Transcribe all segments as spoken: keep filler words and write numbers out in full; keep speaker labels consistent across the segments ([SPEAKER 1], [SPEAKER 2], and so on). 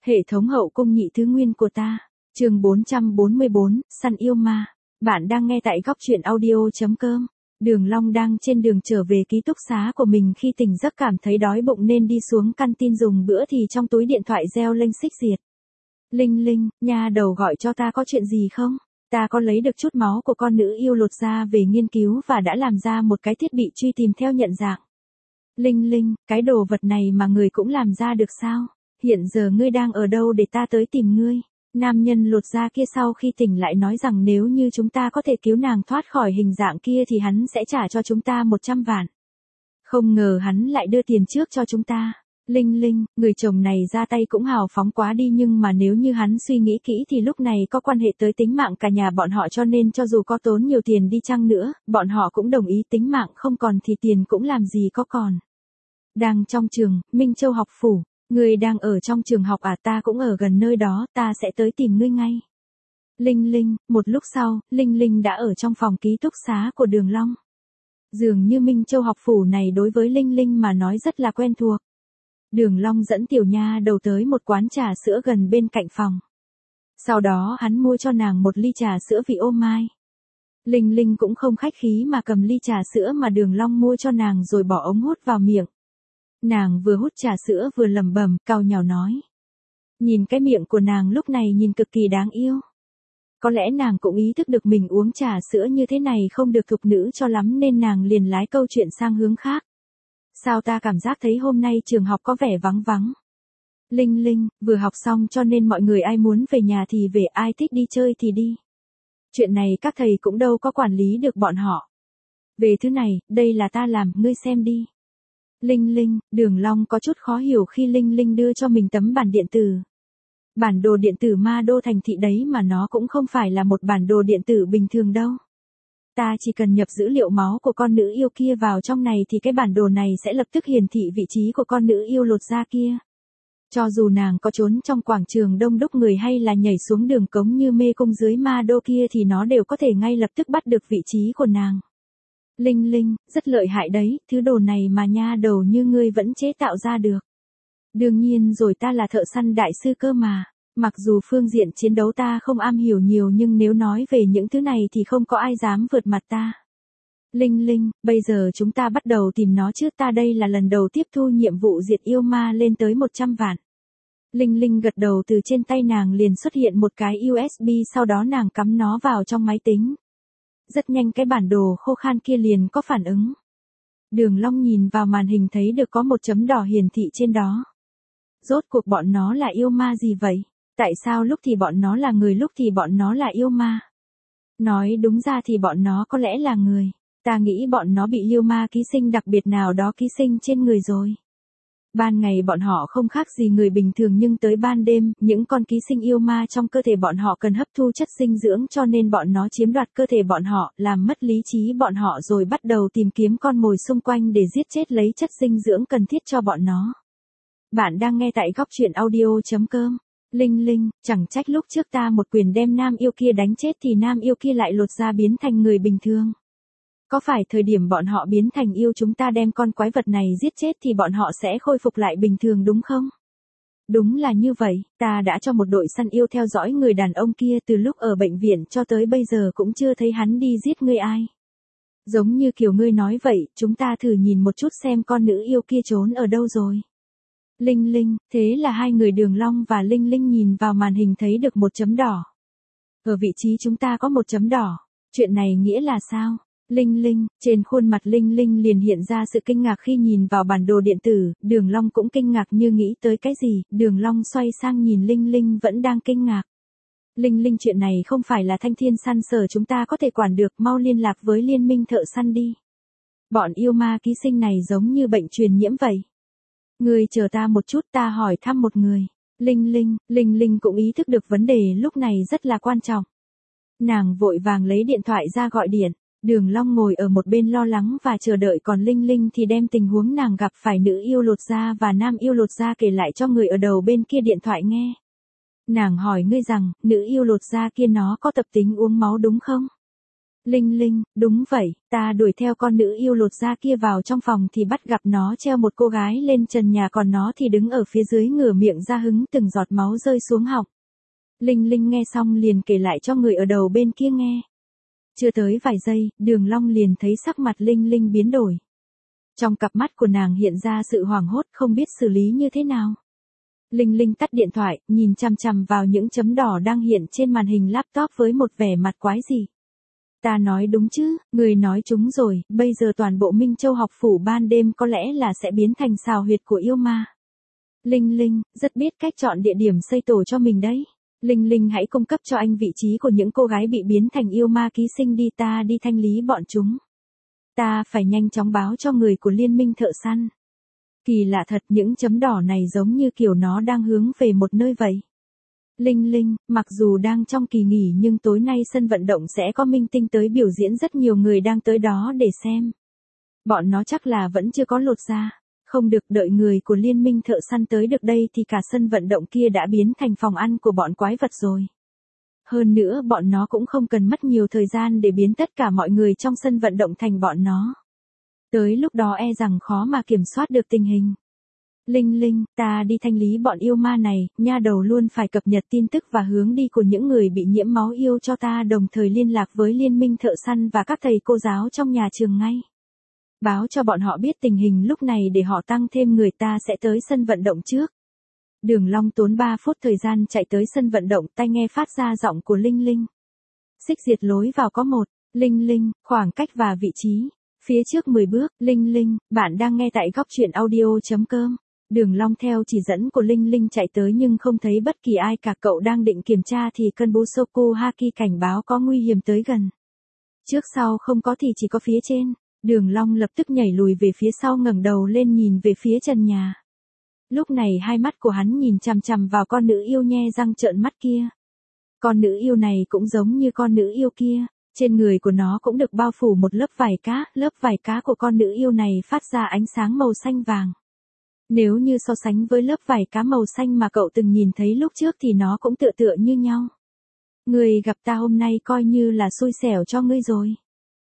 [SPEAKER 1] Hệ thống hậu cung nhị thứ nguyên của ta. Chương bốn trăm bốn mươi bốn, săn yêu ma. Bạn đang nghe tại góc truyện audio chấm com. Đường Long đang trên đường trở về ký túc xá của mình khi tỉnh giấc cảm thấy đói bụng nên đi xuống căn tin dùng bữa thì trong túi điện thoại reo lên xích diệt. Linh Linh, nha đầu gọi cho ta có chuyện gì không? Ta có lấy được chút máu của con nữ yêu lột ra về nghiên cứu và đã làm ra một cái thiết bị truy tìm theo nhận dạng. Linh Linh, cái đồ vật này mà người cũng làm ra được sao? Hiện giờ ngươi đang ở đâu để ta tới tìm ngươi? Nam nhân lột da kia sau khi tỉnh lại nói rằng nếu như chúng ta có thể cứu nàng thoát khỏi hình dạng kia thì hắn sẽ trả cho chúng ta một trăm vạn. Không ngờ hắn lại đưa tiền trước cho chúng ta. Linh Linh, người chồng này ra tay cũng hào phóng quá đi, nhưng mà nếu như hắn suy nghĩ kỹ thì lúc này có quan hệ tới tính mạng cả nhà bọn họ, cho nên cho dù có tốn nhiều tiền đi chăng nữa, bọn họ cũng đồng ý, tính mạng không còn thì tiền cũng làm gì có còn. Đang trong trường, Minh Châu học phủ. Ngươi đang ở trong trường học à? Ta cũng ở gần nơi đó, ta sẽ tới tìm ngươi ngay. Linh Linh, một lúc sau, Linh Linh đã ở trong phòng ký túc xá của Đường Long. Dường như Minh Châu học phủ này đối với Linh Linh mà nói rất là quen thuộc. Đường Long dẫn tiểu nha đầu tới một quán trà sữa gần bên cạnh phòng. Sau đó hắn mua cho nàng một ly trà sữa vị ô mai. Linh Linh cũng không khách khí mà cầm ly trà sữa mà Đường Long mua cho nàng rồi bỏ ống hút vào miệng. Nàng vừa hút trà sữa vừa lẩm bẩm, cau nhàu nói. Nhìn cái miệng của nàng lúc này nhìn cực kỳ đáng yêu. Có lẽ nàng cũng ý thức được mình uống trà sữa như thế này không được thục nữ cho lắm nên nàng liền lái câu chuyện sang hướng khác. Sao ta cảm giác thấy hôm nay trường học có vẻ vắng vắng. Linh Linh, vừa học xong cho nên mọi người ai muốn về nhà thì về, ai thích đi chơi thì đi. Chuyện này các thầy cũng đâu có quản lý được bọn họ. Về thứ này, đây là ta làm, ngươi xem đi. Linh Linh, Đường Long có chút khó hiểu khi Linh Linh đưa cho mình tấm bản điện tử. Bản đồ điện tử ma đô thành thị đấy mà, nó cũng không phải là một bản đồ điện tử bình thường đâu. Ta chỉ cần nhập dữ liệu máu của con nữ yêu kia vào trong này thì cái bản đồ này sẽ lập tức hiển thị vị trí của con nữ yêu lột da kia. Cho dù nàng có trốn trong quảng trường đông đúc người hay là nhảy xuống đường cống như mê cung dưới ma đô kia thì nó đều có thể ngay lập tức bắt được vị trí của nàng. Linh Linh, rất lợi hại đấy, thứ đồ này mà nha đầu như ngươi vẫn chế tạo ra được. Đương nhiên rồi, ta là thợ săn đại sư cơ mà. Mặc dù phương diện chiến đấu ta không am hiểu nhiều nhưng nếu nói về những thứ này thì không có ai dám vượt mặt ta. Linh Linh, bây giờ chúng ta bắt đầu tìm nó chứ, ta đây là lần đầu tiếp thu nhiệm vụ diệt yêu ma lên tới một trăm vạn. Linh Linh gật đầu, từ trên tay nàng liền xuất hiện một cái u ét bê, sau đó nàng cắm nó vào trong máy tính. Rất nhanh cái bản đồ khô khan kia liền có phản ứng. Đường Long nhìn vào màn hình thấy được có một chấm đỏ hiển thị trên đó. Rốt cuộc bọn nó là yêu ma gì vậy? Tại sao lúc thì bọn nó là người, lúc thì bọn nó là yêu ma? Nói đúng ra thì bọn nó có lẽ là người. Ta nghĩ bọn nó bị yêu ma ký sinh đặc biệt nào đó ký sinh trên người rồi. Ban ngày bọn họ không khác gì người bình thường, nhưng tới ban đêm, những con ký sinh yêu ma trong cơ thể bọn họ cần hấp thu chất dinh dưỡng, cho nên bọn nó chiếm đoạt cơ thể bọn họ, làm mất lý trí bọn họ rồi bắt đầu tìm kiếm con mồi xung quanh để giết chết lấy chất dinh dưỡng cần thiết cho bọn nó. Bạn đang nghe tại góc truyện audio chấm com. Linh Linh, chẳng trách lúc trước ta một quyền đem nam yêu kia đánh chết thì nam yêu kia lại lột da biến thành người bình thường. Có phải thời điểm bọn họ biến thành yêu chúng ta đem con quái vật này giết chết thì bọn họ sẽ khôi phục lại bình thường đúng không? Đúng là như vậy, ta đã cho một đội săn yêu theo dõi người đàn ông kia từ lúc ở bệnh viện cho tới bây giờ cũng chưa thấy hắn đi giết ngươi ai. Giống như kiểu ngươi nói vậy, chúng ta thử nhìn một chút xem con nữ yêu kia trốn ở đâu rồi. Linh Linh, thế là hai người Đường Long và Linh Linh nhìn vào màn hình thấy được một chấm đỏ. Ở vị trí chúng ta có một chấm đỏ, chuyện này nghĩa là sao? Linh Linh, trên khuôn mặt Linh Linh liền hiện ra sự kinh ngạc khi nhìn vào bản đồ điện tử, Đường Long cũng kinh ngạc như nghĩ tới cái gì, Đường Long xoay sang nhìn Linh Linh vẫn đang kinh ngạc. Linh Linh, chuyện này không phải là Thanh Thiên săn sở chúng ta có thể quản được, mau liên lạc với liên minh thợ săn đi. Bọn yêu ma ký sinh này giống như bệnh truyền nhiễm vậy. Ngươi chờ ta một chút, ta hỏi thăm một người. Linh Linh, Linh Linh cũng ý thức được vấn đề lúc này rất là quan trọng. Nàng vội vàng lấy điện thoại ra gọi điện. Đường Long ngồi ở một bên lo lắng và chờ đợi, còn Linh Linh thì đem tình huống nàng gặp phải nữ yêu lột da và nam yêu lột da kể lại cho người ở đầu bên kia điện thoại nghe. Nàng hỏi ngươi rằng, nữ yêu lột da kia nó có tập tính uống máu đúng không? Linh Linh, đúng vậy, ta đuổi theo con nữ yêu lột da kia vào trong phòng thì bắt gặp nó treo một cô gái lên trần nhà, còn nó thì đứng ở phía dưới ngửa miệng ra hứng từng giọt máu rơi xuống họng. Linh Linh nghe xong liền kể lại cho người ở đầu bên kia nghe. Chưa tới vài giây, Đường Long liền thấy sắc mặt Linh Linh biến đổi. Trong cặp mắt của nàng hiện ra sự hoảng hốt, không biết xử lý như thế nào. Linh Linh tắt điện thoại, nhìn chằm chằm vào những chấm đỏ đang hiện trên màn hình laptop với một vẻ mặt quái dị. Ta nói đúng chứ, người nói trúng rồi, bây giờ toàn bộ Minh Châu học phủ ban đêm có lẽ là sẽ biến thành sào huyệt của yêu ma. Linh Linh, rất biết cách chọn địa điểm xây tổ cho mình đấy. Linh Linh hãy cung cấp cho anh vị trí của những cô gái bị biến thành yêu ma ký sinh đi, ta đi thanh lý bọn chúng. Ta phải nhanh chóng báo cho người của liên minh thợ săn. Kỳ lạ thật, những chấm đỏ này giống như kiểu nó đang hướng về một nơi vậy. Linh Linh, mặc dù đang trong kỳ nghỉ nhưng tối nay sân vận động sẽ có minh tinh tới biểu diễn, rất nhiều người đang tới đó để xem. Bọn nó chắc là vẫn chưa có lột da. Không được, đợi người của liên minh thợ săn tới được đây thì cả sân vận động kia đã biến thành phòng ăn của bọn quái vật rồi. Hơn nữa bọn nó cũng không cần mất nhiều thời gian để biến tất cả mọi người trong sân vận động thành bọn nó. Tới lúc đó e rằng khó mà kiểm soát được tình hình. Linh Linh, ta đi thanh lý bọn yêu ma này, nha đầu luôn phải cập nhật tin tức và hướng đi của những người bị nhiễm máu yêu cho ta, đồng thời liên lạc với liên minh thợ săn và các thầy cô giáo trong nhà trường ngay. Báo cho bọn họ biết tình hình lúc này để họ tăng thêm người, ta sẽ tới sân vận động trước. Đường Long tốn ba phút thời gian chạy tới sân vận động, tai nghe phát ra giọng của Linh Linh. Xích diệt lối vào có một, Linh Linh, khoảng cách và vị trí. Phía trước mười bước, Linh Linh, bạn đang nghe tại góc truyện audio chấm com. Đường Long theo chỉ dẫn của Linh Linh chạy tới nhưng không thấy bất kỳ ai cả, cậu đang định kiểm tra thì cơn Busoku Haki cảnh báo có nguy hiểm tới gần. Trước sau không có thì chỉ có phía trên. Đường Long lập tức nhảy lùi về phía sau, ngẩng đầu lên nhìn về phía trần nhà. Lúc này hai mắt của hắn nhìn chằm chằm vào con nữ yêu nhe răng trợn mắt kia. Con nữ yêu này cũng giống như con nữ yêu kia, trên người của nó cũng được bao phủ một lớp vảy cá, lớp vảy cá của con nữ yêu này phát ra ánh sáng màu xanh vàng. Nếu như so sánh với lớp vảy cá màu xanh mà cậu từng nhìn thấy lúc trước thì nó cũng tựa tựa như nhau. Người gặp ta hôm nay coi như là xui xẻo cho ngươi rồi.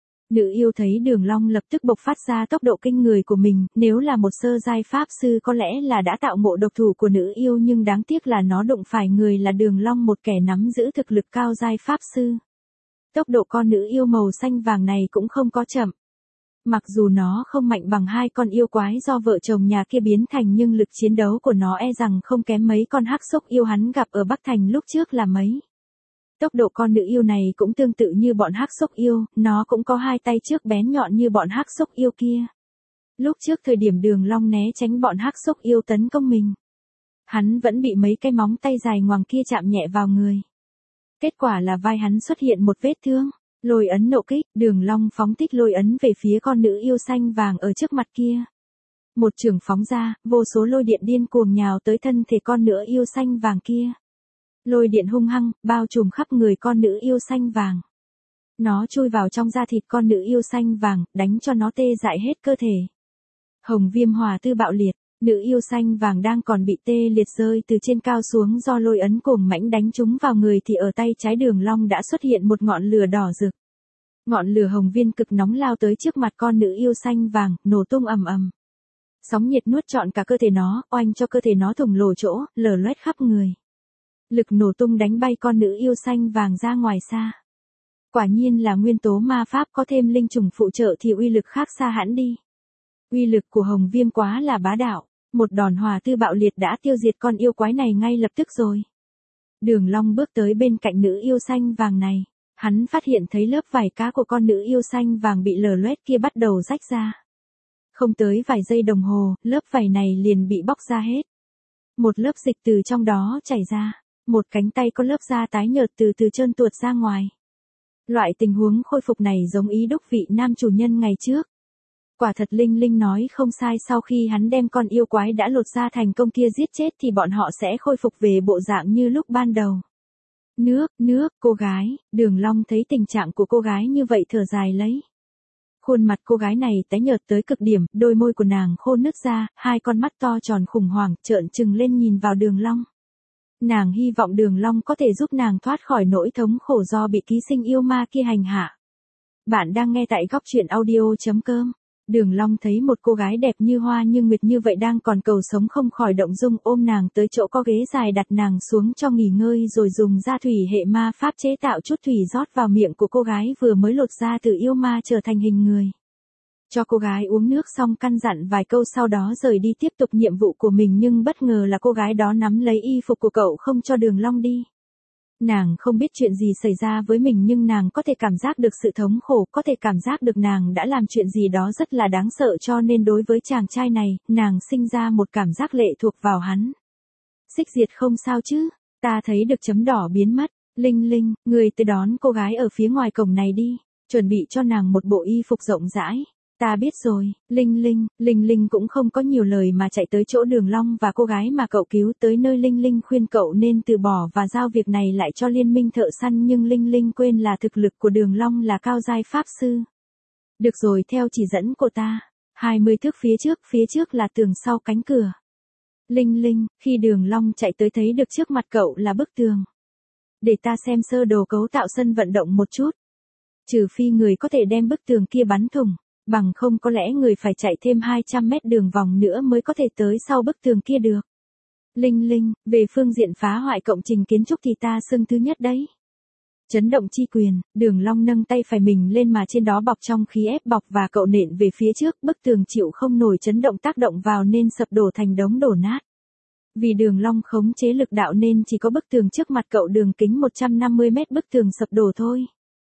[SPEAKER 1] Nữ yêu thấy Đường Long lập tức bộc phát ra tốc độ kinh người của mình, nếu là một sơ giai pháp sư có lẽ là đã tạo ngộ độc thủ của nữ yêu, nhưng đáng tiếc là nó đụng phải người là Đường Long, một kẻ nắm giữ thực lực cao giai pháp sư. Tốc độ con nữ yêu màu xanh vàng này cũng không có chậm. Mặc dù nó không mạnh bằng hai con yêu quái do vợ chồng nhà kia biến thành, nhưng lực chiến đấu của nó e rằng không kém mấy con hắc xúc yêu hắn gặp ở Bắc Thành lúc trước là mấy. Tốc độ con nữ yêu này cũng tương tự như bọn hắc xúc yêu, nó cũng có hai tay trước bén nhọn như bọn hắc xúc yêu kia. Lúc trước thời điểm Đường Long né tránh bọn hắc xúc yêu tấn công mình, hắn vẫn bị mấy cái móng tay dài ngoằng kia chạm nhẹ vào người. Kết quả là vai hắn xuất hiện một vết thương. Lôi ấn nộ kích, Đường Long phóng thích lôi ấn về phía con nữ yêu xanh vàng ở trước mặt kia. Một chưởng phóng ra, vô số lôi điện điên cuồng nhào tới thân thể con nữ yêu xanh vàng kia. Lôi điện hung hăng, bao trùm khắp người con nữ yêu xanh vàng. Nó chui vào trong da thịt con nữ yêu xanh vàng, đánh cho nó tê dại hết cơ thể. Hồng viêm hỏa tư bạo liệt, nữ yêu xanh vàng đang còn bị tê liệt rơi từ trên cao xuống do lôi ấn cuồng mãnh đánh trúng vào người thì ở tay trái Đường Long đã xuất hiện một ngọn lửa đỏ rực. Ngọn lửa hồng viên cực nóng lao tới trước mặt con nữ yêu xanh vàng, nổ tung ầm ầm. Sóng nhiệt nuốt trọn cả cơ thể nó, oanh cho cơ thể nó thủng lỗ chỗ, lở loét khắp người. Lực nổ tung đánh bay con nữ yêu xanh vàng ra ngoài xa. Quả nhiên là nguyên tố ma pháp có thêm linh trùng phụ trợ thì uy lực khác xa hẳn đi. Uy lực của hồng viêm quá là bá đạo, một đòn hỏa tư bạo liệt đã tiêu diệt con yêu quái này ngay lập tức rồi. Đường Long bước tới bên cạnh nữ yêu xanh vàng này, hắn phát hiện thấy lớp vảy cá của con nữ yêu xanh vàng bị lở loét kia bắt đầu rách ra. Không tới vài giây đồng hồ, lớp vảy này liền bị bóc ra hết. Một lớp dịch từ trong đó chảy ra, một cánh tay có lớp da tái nhợt từ từ trơn tuột ra ngoài. Loại tình huống khôi phục này giống ý đúc vị nam chủ nhân ngày trước. Quả thật Linh Linh nói không sai, sau khi hắn đem con yêu quái đã lột da thành công kia giết chết thì bọn họ sẽ khôi phục về bộ dạng như lúc ban đầu. Nước, nước, cô gái, Đường Long thấy tình trạng của cô gái như vậy thở dài lấy. Khuôn mặt cô gái này tái nhợt tới cực điểm, đôi môi của nàng khô nứt ra, hai con mắt to tròn khủng hoảng trợn trừng lên nhìn vào Đường Long. Nàng hy vọng Đường Long có thể giúp nàng thoát khỏi nỗi thống khổ do bị ký sinh yêu ma kia hành hạ. Bạn đang nghe tại góc chuyện audio chấm com. Đường Long thấy một cô gái đẹp như hoa như nguyệt như vậy đang còn cầu sống không khỏi động dung, ôm nàng tới chỗ có ghế dài đặt nàng xuống cho nghỉ ngơi rồi dùng gia thủy hệ ma pháp chế tạo chút thủy rót vào miệng của cô gái vừa mới lột ra từ yêu ma trở thành hình người. Cho cô gái uống nước xong căn dặn vài câu sau đó rời đi tiếp tục nhiệm vụ của mình, nhưng bất ngờ là cô gái đó nắm lấy y phục của cậu không cho Đường Long đi. Nàng không biết chuyện gì xảy ra với mình nhưng nàng có thể cảm giác được sự thống khổ, có thể cảm giác được nàng đã làm chuyện gì đó rất là đáng sợ, cho nên đối với chàng trai này, nàng sinh ra một cảm giác lệ thuộc vào hắn. Xích Diệt không sao chứ, ta thấy được chấm đỏ biến mất, Linh Linh, người tới đón cô gái ở phía ngoài cổng này đi, chuẩn bị cho nàng một bộ y phục rộng rãi. Ta biết rồi, Linh Linh, Linh Linh cũng không có nhiều lời mà chạy tới chỗ Đường Long và cô gái mà cậu cứu, tới nơi Linh Linh khuyên cậu nên từ bỏ và giao việc này lại cho liên minh thợ săn, nhưng Linh Linh quên là thực lực của Đường Long là cao giai pháp sư. Được rồi, theo chỉ dẫn của ta, hai mươi thước phía trước, phía trước là tường sau cánh cửa. Linh Linh, khi Đường Long chạy tới thấy được trước mặt cậu là bức tường. Để ta xem sơ đồ cấu tạo sân vận động một chút. Trừ phi người có thể đem bức tường kia bắn thủng. Bằng không có lẽ người phải chạy thêm hai trăm mét đường vòng nữa mới có thể tới sau bức tường kia được. Linh Linh, về phương diện phá hoại cộng trình kiến trúc thì ta xưng thứ nhất đấy. Chấn động chi quyền, Đường Long nâng tay phải mình lên mà trên đó bọc trong khí ép bọc và cậu nện về phía trước, bức tường chịu không nổi chấn động tác động vào nên sập đổ thành đống đổ nát. Vì Đường Long khống chế lực đạo nên chỉ có bức tường trước mặt cậu đường kính một trăm năm mươi mét bức tường sập đổ thôi.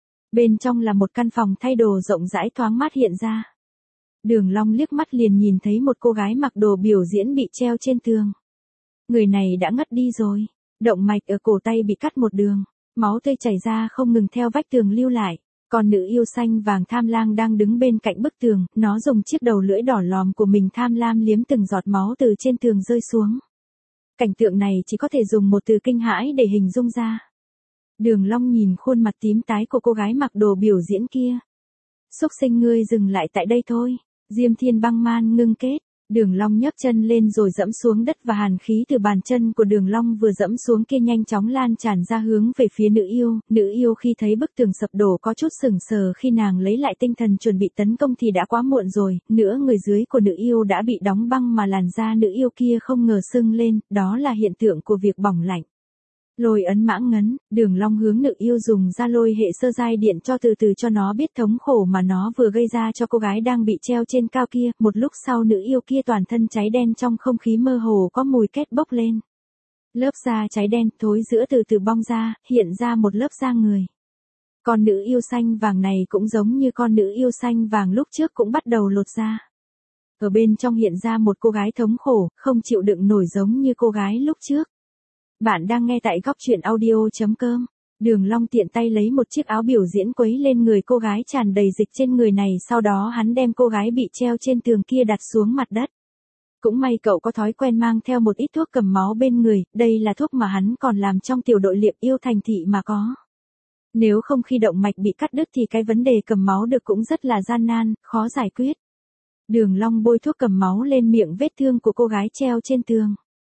[SPEAKER 1] Bên trong là một căn phòng thay đồ rộng rãi thoáng mát hiện ra. Đường Long liếc mắt liền nhìn thấy một cô gái mặc đồ biểu diễn bị treo trên tường. Người này đã ngất đi rồi, động mạch ở cổ tay bị cắt một đường, máu tươi chảy ra không ngừng theo vách tường lưu lại. Còn nữ yêu xanh vàng Tham Lang đang đứng bên cạnh bức tường, nó dùng chiếc đầu lưỡi đỏ lòm của mình tham lam liếm từng giọt máu từ trên tường rơi xuống. Cảnh tượng này chỉ có thể dùng một từ kinh hãi để hình dung ra. Đường Long nhìn khuôn mặt tím tái của cô gái mặc đồ biểu diễn kia. Súc sinh, ngươi dừng lại tại đây thôi. Diêm Thiên Băng Man ngưng kết. Đường Long nhấc chân lên rồi dẫm xuống đất và hàn khí từ bàn chân của Đường Long vừa dẫm xuống kia nhanh chóng lan tràn ra hướng về phía nữ yêu. Nữ yêu khi thấy bức tường sập đổ có chút sững sờ, khi nàng lấy lại tinh thần chuẩn bị tấn công thì đã quá muộn rồi. Nửa người dưới của nữ yêu đã bị đóng băng mà làn da nữ yêu kia không ngờ sưng lên, đó là hiện tượng của việc bỏng lạnh. Lôi ấn mãng ngấn, Đường Long hướng nữ yêu dùng ra lôi hệ sơ giai điện cho từ từ cho nó biết thống khổ mà nó vừa gây ra cho cô gái đang bị treo trên cao kia. Một lúc sau nữ yêu kia toàn thân cháy đen, trong không khí mơ hồ có mùi két bốc lên. Lớp da cháy đen thối giữa từ từ bong ra, hiện ra một lớp da người. Con nữ yêu xanh vàng này cũng giống như con nữ yêu xanh vàng lúc trước cũng bắt đầu lột da. Ở bên trong hiện ra một cô gái thống khổ, không chịu đựng nổi giống như cô gái lúc trước. Bạn đang nghe tại góc chuyện audio chấm com. Đường Long tiện tay lấy một chiếc áo biểu diễn quấy lên người cô gái tràn đầy dịch trên người này, sau đó hắn đem cô gái bị treo trên tường kia đặt xuống mặt đất. Cũng may cậu có thói quen mang theo một ít thuốc cầm máu bên người, đây là thuốc mà hắn còn làm trong tiểu đội liệp yêu thành thị mà có. Nếu không khi động mạch bị cắt đứt thì cái vấn đề cầm máu được cũng rất là gian nan, khó giải quyết. Đường Long bôi thuốc cầm máu lên miệng vết thương của cô gái treo trên tường.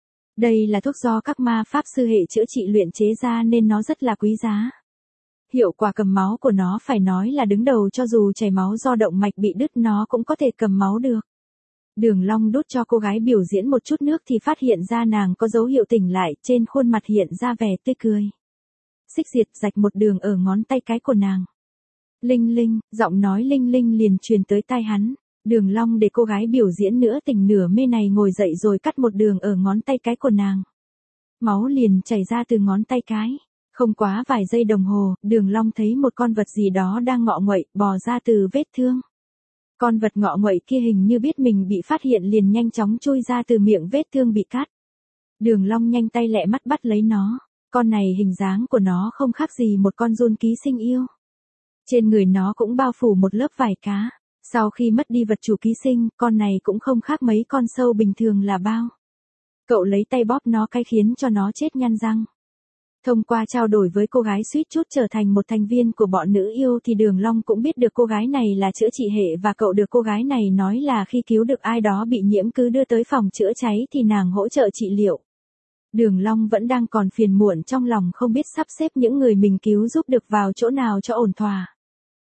[SPEAKER 1] Đây là thuốc do các ma pháp sư hệ chữa trị luyện chế ra nên nó rất là quý giá. Hiệu quả cầm máu của nó phải nói là đứng đầu, cho dù chảy máu do động mạch bị đứt nó cũng có thể cầm máu được. Đường Long đút cho cô gái biểu diễn một chút nước thì phát hiện ra nàng có dấu hiệu tỉnh lại, trên khuôn mặt hiện ra vẻ tươi cười. Xích Diệt rạch một đường ở ngón tay cái của nàng. Linh Linh, giọng nói Linh Linh liền truyền tới tai hắn. Đường Long để cô gái biểu diễn nửa tỉnh nửa mê này ngồi dậy rồi cắt một đường ở ngón tay cái của nàng. Máu liền chảy ra từ ngón tay cái. Không quá vài giây đồng hồ, Đường Long thấy một con vật gì đó đang ngọ nguậy, bò ra từ vết thương. Con vật ngọ nguậy kia hình như biết mình bị phát hiện liền nhanh chóng chui ra từ miệng vết thương bị cắt. Đường Long nhanh tay lẹ mắt bắt lấy nó. Con này hình dáng của nó không khác gì một con giun ký sinh yêu. Trên người nó cũng bao phủ một lớp vảy cá. Sau khi mất đi vật chủ ký sinh, con này cũng không khác mấy con sâu bình thường là bao. Cậu lấy tay bóp nó cái khiến cho nó chết nhăn răng. Thông qua trao đổi với cô gái suýt chút trở thành một thành viên của bọn nữ yêu thì Đường Long cũng biết được cô gái này là chữa trị hệ, và cậu được cô gái này nói là khi cứu được ai đó bị nhiễm cứ đưa tới phòng chữa cháy thì nàng hỗ trợ trị liệu. Đường Long vẫn đang còn phiền muộn trong lòng không biết sắp xếp những người mình cứu giúp được vào chỗ nào cho ổn thỏa.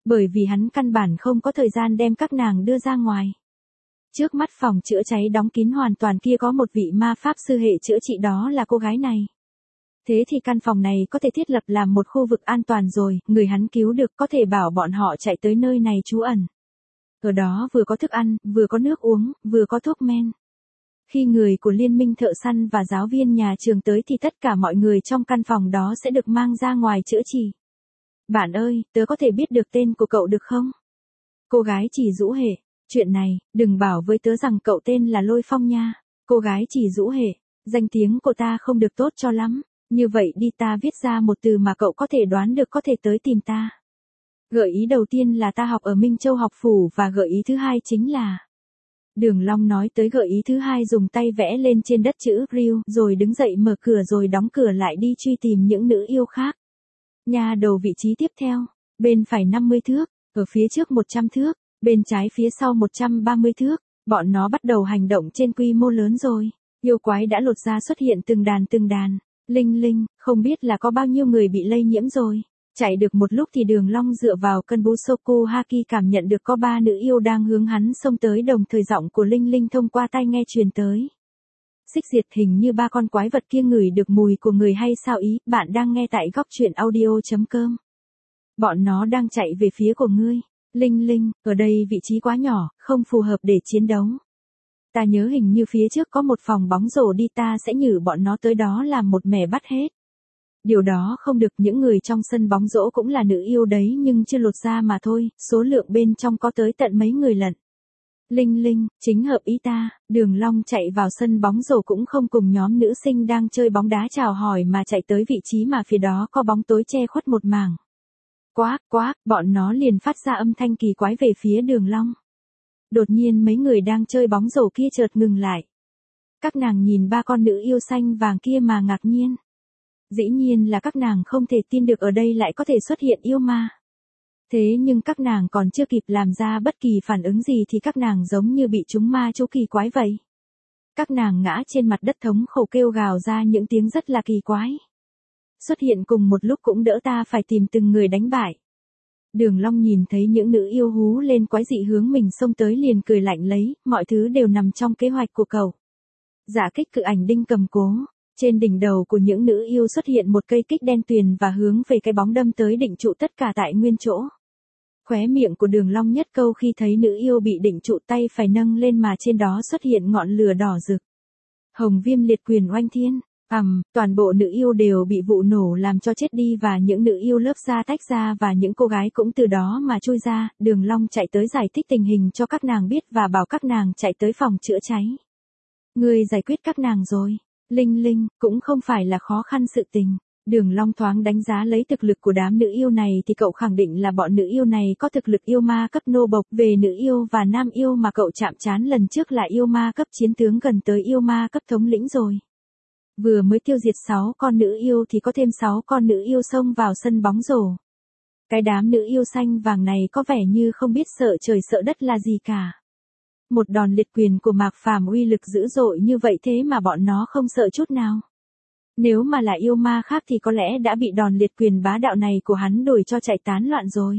[SPEAKER 1] Bởi vì hắn căn bản không có thời gian đem các nàng đưa ra ngoài. Trước mắt phòng chữa cháy đóng kín hoàn toàn kia có một vị ma pháp sư hệ chữa trị, đó là cô gái này. Thế thì căn phòng này có thể thiết lập làm một khu vực an toàn rồi, người hắn cứu được có thể bảo bọn họ chạy tới nơi này trú ẩn. Ở đó vừa có thức ăn, vừa có nước uống, vừa có thuốc men. Khi người của liên minh thợ săn và giáo viên nhà trường tới thì tất cả mọi người trong căn phòng đó sẽ được mang ra ngoài chữa trị. Bạn ơi, tớ có thể biết được tên của cậu được không? Cô gái chỉ rũ hệ. Chuyện này, đừng bảo với tớ rằng cậu tên là Lôi Phong nha. Cô gái chỉ rũ hệ. Danh tiếng của ta không được tốt cho lắm. Như vậy đi, ta viết ra một từ mà cậu có thể đoán được có thể tới tìm ta. Gợi ý đầu tiên là ta học ở Minh Châu học phủ, và gợi ý thứ hai chính là... Đường Long nói tới gợi ý thứ hai, dùng tay vẽ lên trên đất chữ Grill, rồi đứng dậy mở cửa rồi đóng cửa lại đi truy tìm những nữ yêu khác. Nhà đầu vị trí tiếp theo, bên phải năm mươi thước, ở phía trước một trăm thước, bên trái phía sau một trăm ba mươi thước, bọn nó bắt đầu hành động trên quy mô lớn rồi. Yêu quái đã lột ra xuất hiện từng đàn từng đàn, linh linh, không biết là có bao nhiêu người bị lây nhiễm rồi. Chạy được một lúc thì Đường Long dựa vào cân Busoku Haki cảm nhận được có ba nữ yêu đang hướng hắn xông tới, đồng thời giọng của Linh Linh thông qua tai nghe truyền tới. Xích Diệt, hình như ba con quái vật kia ngửi được mùi của người hay sao ý, bạn đang nghe tại góc truyện audio chấm com. Bọn nó đang chạy về phía của ngươi. Linh Linh, ở đây vị trí quá nhỏ, không phù hợp để chiến đấu. Ta nhớ hình như phía trước có một phòng bóng rổ, đi ta sẽ nhử bọn nó tới đó làm một mẻ bắt hết. Điều đó không được, những người trong sân bóng rổ cũng là nữ yêu đấy nhưng chưa lột ra mà thôi, số lượng bên trong có tới tận mấy người lận. Linh Linh, chính hợp ý ta. Đường Long chạy vào sân bóng rổ cũng không cùng nhóm nữ sinh đang chơi bóng đá chào hỏi mà chạy tới vị trí mà phía đó có bóng tối che khuất một mảng. Quá, quá, bọn nó liền phát ra âm thanh kỳ quái về phía Đường Long. Đột nhiên mấy người đang chơi bóng rổ kia chợt ngừng lại. Các nàng nhìn ba con nữ yêu xanh vàng kia mà ngạc nhiên. Dĩ nhiên là các nàng không thể tin được ở đây lại có thể xuất hiện yêu ma. Thế nhưng các nàng còn chưa kịp làm ra bất kỳ phản ứng gì thì các nàng giống như bị trúng ma chú kỳ quái vậy. Các nàng ngã trên mặt đất thống khổ kêu gào ra những tiếng rất là kỳ quái. Xuất hiện cùng một lúc cũng đỡ ta phải tìm từng người đánh bại. Đường Long nhìn thấy những nữ yêu hú lên quái dị hướng mình xông tới liền cười lạnh lấy, mọi thứ đều nằm trong kế hoạch của cậu. Giả kích cự ảnh đinh cầm cố. Trên đỉnh đầu của những nữ yêu xuất hiện một cây kích đen tuyền và hướng về cái bóng đâm tới, định trụ tất cả tại nguyên chỗ. Khóe miệng của Đường Long nhất câu khi thấy nữ yêu bị định trụ, tay phải nâng lên mà trên đó xuất hiện ngọn lửa đỏ rực. Hồng Viêm Liệt Quyền oanh thiên, ầm, um, toàn bộ nữ yêu đều bị vụ nổ làm cho chết đi và những nữ yêu lớp da tách ra và những cô gái cũng từ đó mà chui ra. Đường Long chạy tới giải thích tình hình cho các nàng biết và bảo các nàng chạy tới phòng chữa cháy. Ngươi giải quyết các nàng rồi. Linh Linh, cũng không phải là khó khăn sự tình. Đường Long thoáng đánh giá lấy thực lực của đám nữ yêu này thì cậu khẳng định là bọn nữ yêu này có thực lực yêu ma cấp nô bộc. Về nữ yêu và nam yêu mà cậu chạm trán lần trước là yêu ma cấp chiến tướng gần tới yêu ma cấp thống lĩnh rồi. Vừa mới tiêu diệt sáu con nữ yêu thì có thêm sáu con nữ yêu xông vào sân bóng rổ. Cái đám nữ yêu xanh vàng này có vẻ như không biết sợ trời sợ đất là gì cả. Một đòn liệt quyền của Mạc Phàm uy lực dữ dội như vậy thế mà bọn nó không sợ chút nào. Nếu mà là yêu ma khác thì có lẽ đã bị đòn liệt quyền bá đạo này của hắn đuổi cho chạy tán loạn rồi.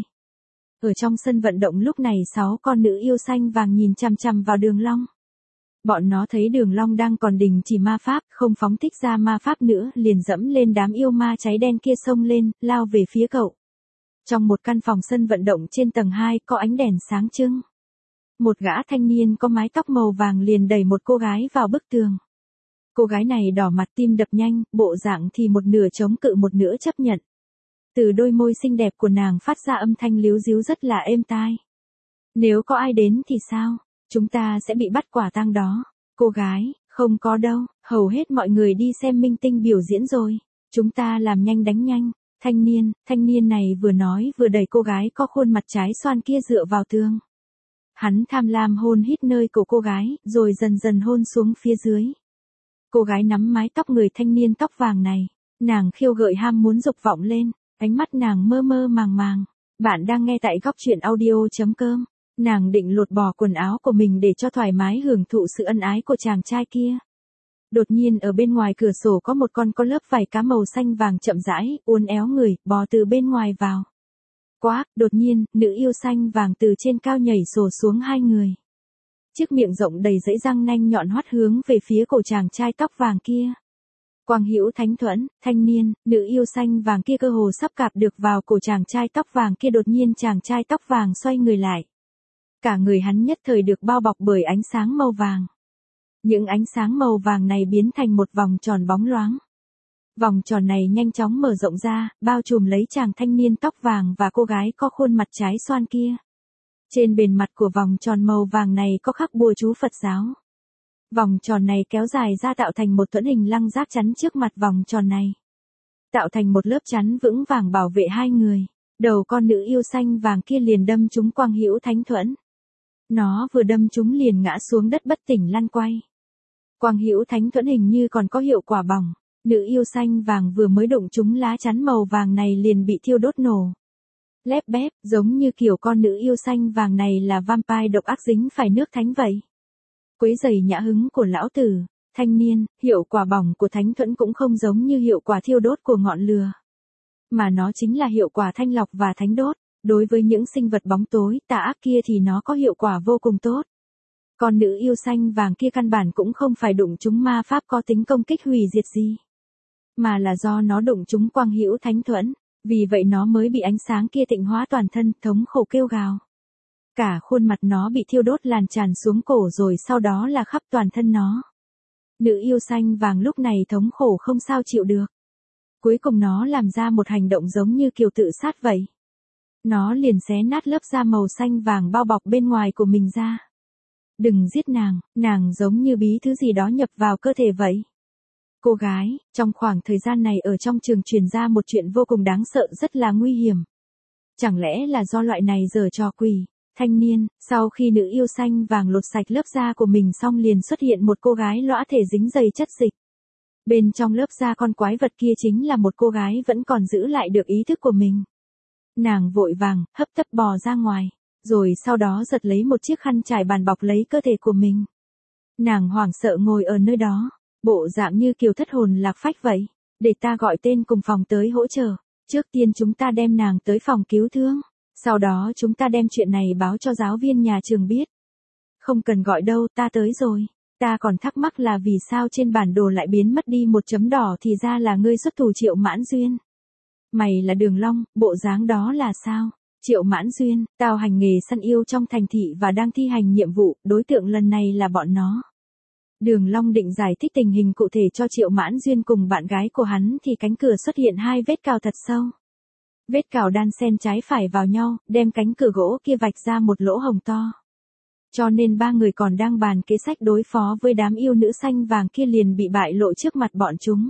[SPEAKER 1] Ở trong sân vận động lúc này sáu con nữ yêu xanh vàng nhìn chằm chằm vào Đường Long. Bọn nó thấy Đường Long đang còn đình chỉ ma pháp, không phóng thích ra ma pháp nữa, liền dẫm lên đám yêu ma cháy đen kia xông lên, lao về phía cậu. Trong một căn phòng sân vận động trên tầng hai có ánh đèn sáng trưng. Một gã thanh niên có mái tóc màu vàng liền đẩy một cô gái vào bức tường. Cô gái này đỏ mặt, tim đập nhanh, bộ dạng thì một nửa chống cự một nửa chấp nhận. Từ đôi môi xinh đẹp của nàng phát ra âm thanh líu ríu rất là êm tai. Nếu có ai đến thì sao? Chúng ta sẽ bị bắt quả tang đó. Cô gái, không có đâu, hầu hết mọi người đi xem minh tinh biểu diễn rồi. Chúng ta làm nhanh đánh nhanh. Thanh niên, thanh niên này vừa nói vừa đẩy cô gái có khuôn mặt trái xoan kia dựa vào tường. Hắn tham lam hôn hít nơi cổ cô gái, rồi dần dần hôn xuống phía dưới. Cô gái nắm mái tóc người thanh niên tóc vàng này. Nàng khiêu gợi ham muốn dục vọng lên, ánh mắt nàng mơ mơ màng màng. Bạn đang nghe tại góc truyện audio chấm com. Nàng định lột bỏ quần áo của mình để cho thoải mái hưởng thụ sự ân ái của chàng trai kia. Đột nhiên ở bên ngoài cửa sổ có một con có lớp vảy cá màu xanh vàng chậm rãi, uốn éo người, bò từ bên ngoài vào. Quác, đột nhiên, nữ yêu xanh vàng từ trên cao nhảy sổ xuống hai người. Chiếc miệng rộng đầy dãy răng nanh nhọn hoắt hướng về phía cổ chàng trai tóc vàng kia. Quang Hữu Thánh Thuẫn, thanh niên, nữ yêu xanh vàng kia cơ hồ sắp cạp được vào cổ chàng trai tóc vàng kia, đột nhiên chàng trai tóc vàng xoay người lại. Cả người hắn nhất thời được bao bọc bởi ánh sáng màu vàng. Những ánh sáng màu vàng này biến thành một vòng tròn bóng loáng. Vòng tròn này nhanh chóng mở rộng ra, bao trùm lấy chàng thanh niên tóc vàng và cô gái có khuôn mặt trái xoan kia. Trên bề mặt của vòng tròn màu vàng này có khắc bùa chú Phật giáo. Vòng tròn này kéo dài ra tạo thành một thuẫn hình lăng giáp chắn trước mặt vòng tròn này. Tạo thành một lớp chắn vững vàng bảo vệ hai người. Đầu con nữ yêu xanh vàng kia liền đâm trúng Quang Hữu Thánh Thuẫn. Nó vừa đâm trúng liền ngã xuống đất bất tỉnh lăn quay. Quang Hữu Thánh Thuẫn hình như còn có hiệu quả bỏng. Nữ yêu xanh vàng vừa mới đụng trúng lá chắn màu vàng này liền bị thiêu đốt nổ. Lép bép, giống như kiểu con nữ yêu xanh vàng này là vampire độc ác dính phải nước thánh vậy. Quấy rầy nhã hứng của lão tử, thanh niên, hiệu quả bỏng của Thánh Thuẫn cũng không giống như hiệu quả thiêu đốt của ngọn lửa. Mà nó chính là hiệu quả thanh lọc và thánh đốt. Đối với những sinh vật bóng tối, tà ác kia thì nó có hiệu quả vô cùng tốt. Còn nữ yêu xanh vàng kia căn bản cũng không phải đụng trúng ma pháp có tính công kích hủy diệt gì. Mà là do nó đụng trúng Quang Hữu Thánh Thuẫn, vì vậy nó mới bị ánh sáng kia tịnh hóa toàn thân, thống khổ kêu gào. Cả khuôn mặt nó bị thiêu đốt lan tràn xuống cổ rồi sau đó là khắp toàn thân nó. Nữ yêu xanh vàng lúc này thống khổ không sao chịu được. Cuối cùng nó làm ra một hành động giống như kiểu tự sát vậy. Nó liền xé nát lớp da màu xanh vàng bao bọc bên ngoài của mình ra. Đừng giết nàng, nàng giống như bí thứ gì đó nhập vào cơ thể vậy. Cô gái, trong khoảng thời gian này ở trong trường truyền ra một chuyện vô cùng đáng sợ, rất là nguy hiểm. Chẳng lẽ là do loại này giở trò quỷ? Thanh niên, sau khi nữ yêu xanh vàng lột sạch lớp da của mình xong liền xuất hiện một cô gái lõa thể dính đầy chất dịch. Bên trong lớp da con quái vật kia chính là một cô gái vẫn còn giữ lại được ý thức của mình. Nàng vội vàng, hấp tấp bò ra ngoài, rồi sau đó giật lấy một chiếc khăn trải bàn bọc lấy cơ thể của mình. Nàng hoảng sợ ngồi ở nơi đó, bộ dạng như kiểu thất hồn lạc phách vậy. Để ta gọi tên cùng phòng tới hỗ trợ. Trước tiên chúng ta đem nàng tới phòng cứu thương. Sau đó chúng ta đem chuyện này báo cho giáo viên nhà trường biết. Không cần gọi đâu, ta tới rồi. Ta còn thắc mắc là vì sao trên bản đồ lại biến mất đi một chấm đỏ, thì ra là ngươi xuất thủ Triệu Mãn Duyên. Mày là Đường Long, bộ dáng đó là sao? Triệu Mãn Duyên, tao hành nghề săn yêu trong thành thị và đang thi hành nhiệm vụ, đối tượng lần này là bọn nó. Đường Long định giải thích tình hình cụ thể cho Triệu Mãn Duyên cùng bạn gái của hắn thì cánh cửa xuất hiện hai vết cào thật sâu. Vết cào đan xen trái phải vào nhau, đem cánh cửa gỗ kia vạch ra một lỗ hổng to. Cho nên ba người còn đang bàn kế sách đối phó với đám yêu nữ xanh vàng kia liền bị bại lộ trước mặt bọn chúng.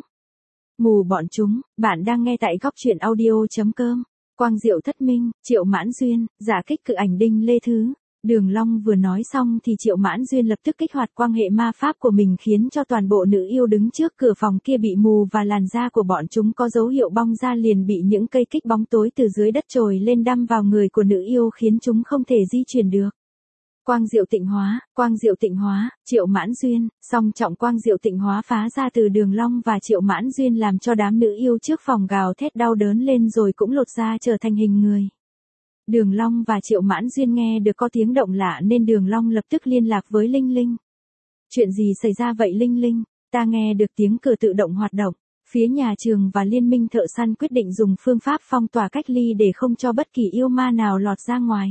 [SPEAKER 1] Mù bọn chúng, bạn đang nghe tại góc truyện audio chấm com. Quang Diệu Thất Minh, Triệu Mãn Duyên, giả kích cự ảnh Đinh Lê Thứ. Đường Long vừa nói xong thì Triệu Mãn Duyên lập tức kích hoạt quan hệ ma pháp của mình, khiến cho toàn bộ nữ yêu đứng trước cửa phòng kia bị mù và làn da của bọn chúng có dấu hiệu bong ra, liền bị những cây kích bóng tối từ dưới đất trồi lên đâm vào người của nữ yêu khiến chúng không thể di chuyển được. Quang Diệu Tịnh Hóa, Quang Diệu Tịnh Hóa, Triệu Mãn Duyên, song trọng Quang Diệu Tịnh Hóa phá ra từ Đường Long và Triệu Mãn Duyên làm cho đám nữ yêu trước phòng gào thét đau đớn lên rồi cũng lột ra trở thành hình người. Đường Long và Triệu Mãn Duyên nghe được có tiếng động lạ nên Đường Long lập tức liên lạc với Linh Linh. Chuyện gì xảy ra vậy Linh Linh? Ta nghe được tiếng cửa tự động hoạt động. Phía nhà trường và liên minh thợ săn quyết định dùng phương pháp phong tỏa cách ly để không cho bất kỳ yêu ma nào lọt ra ngoài.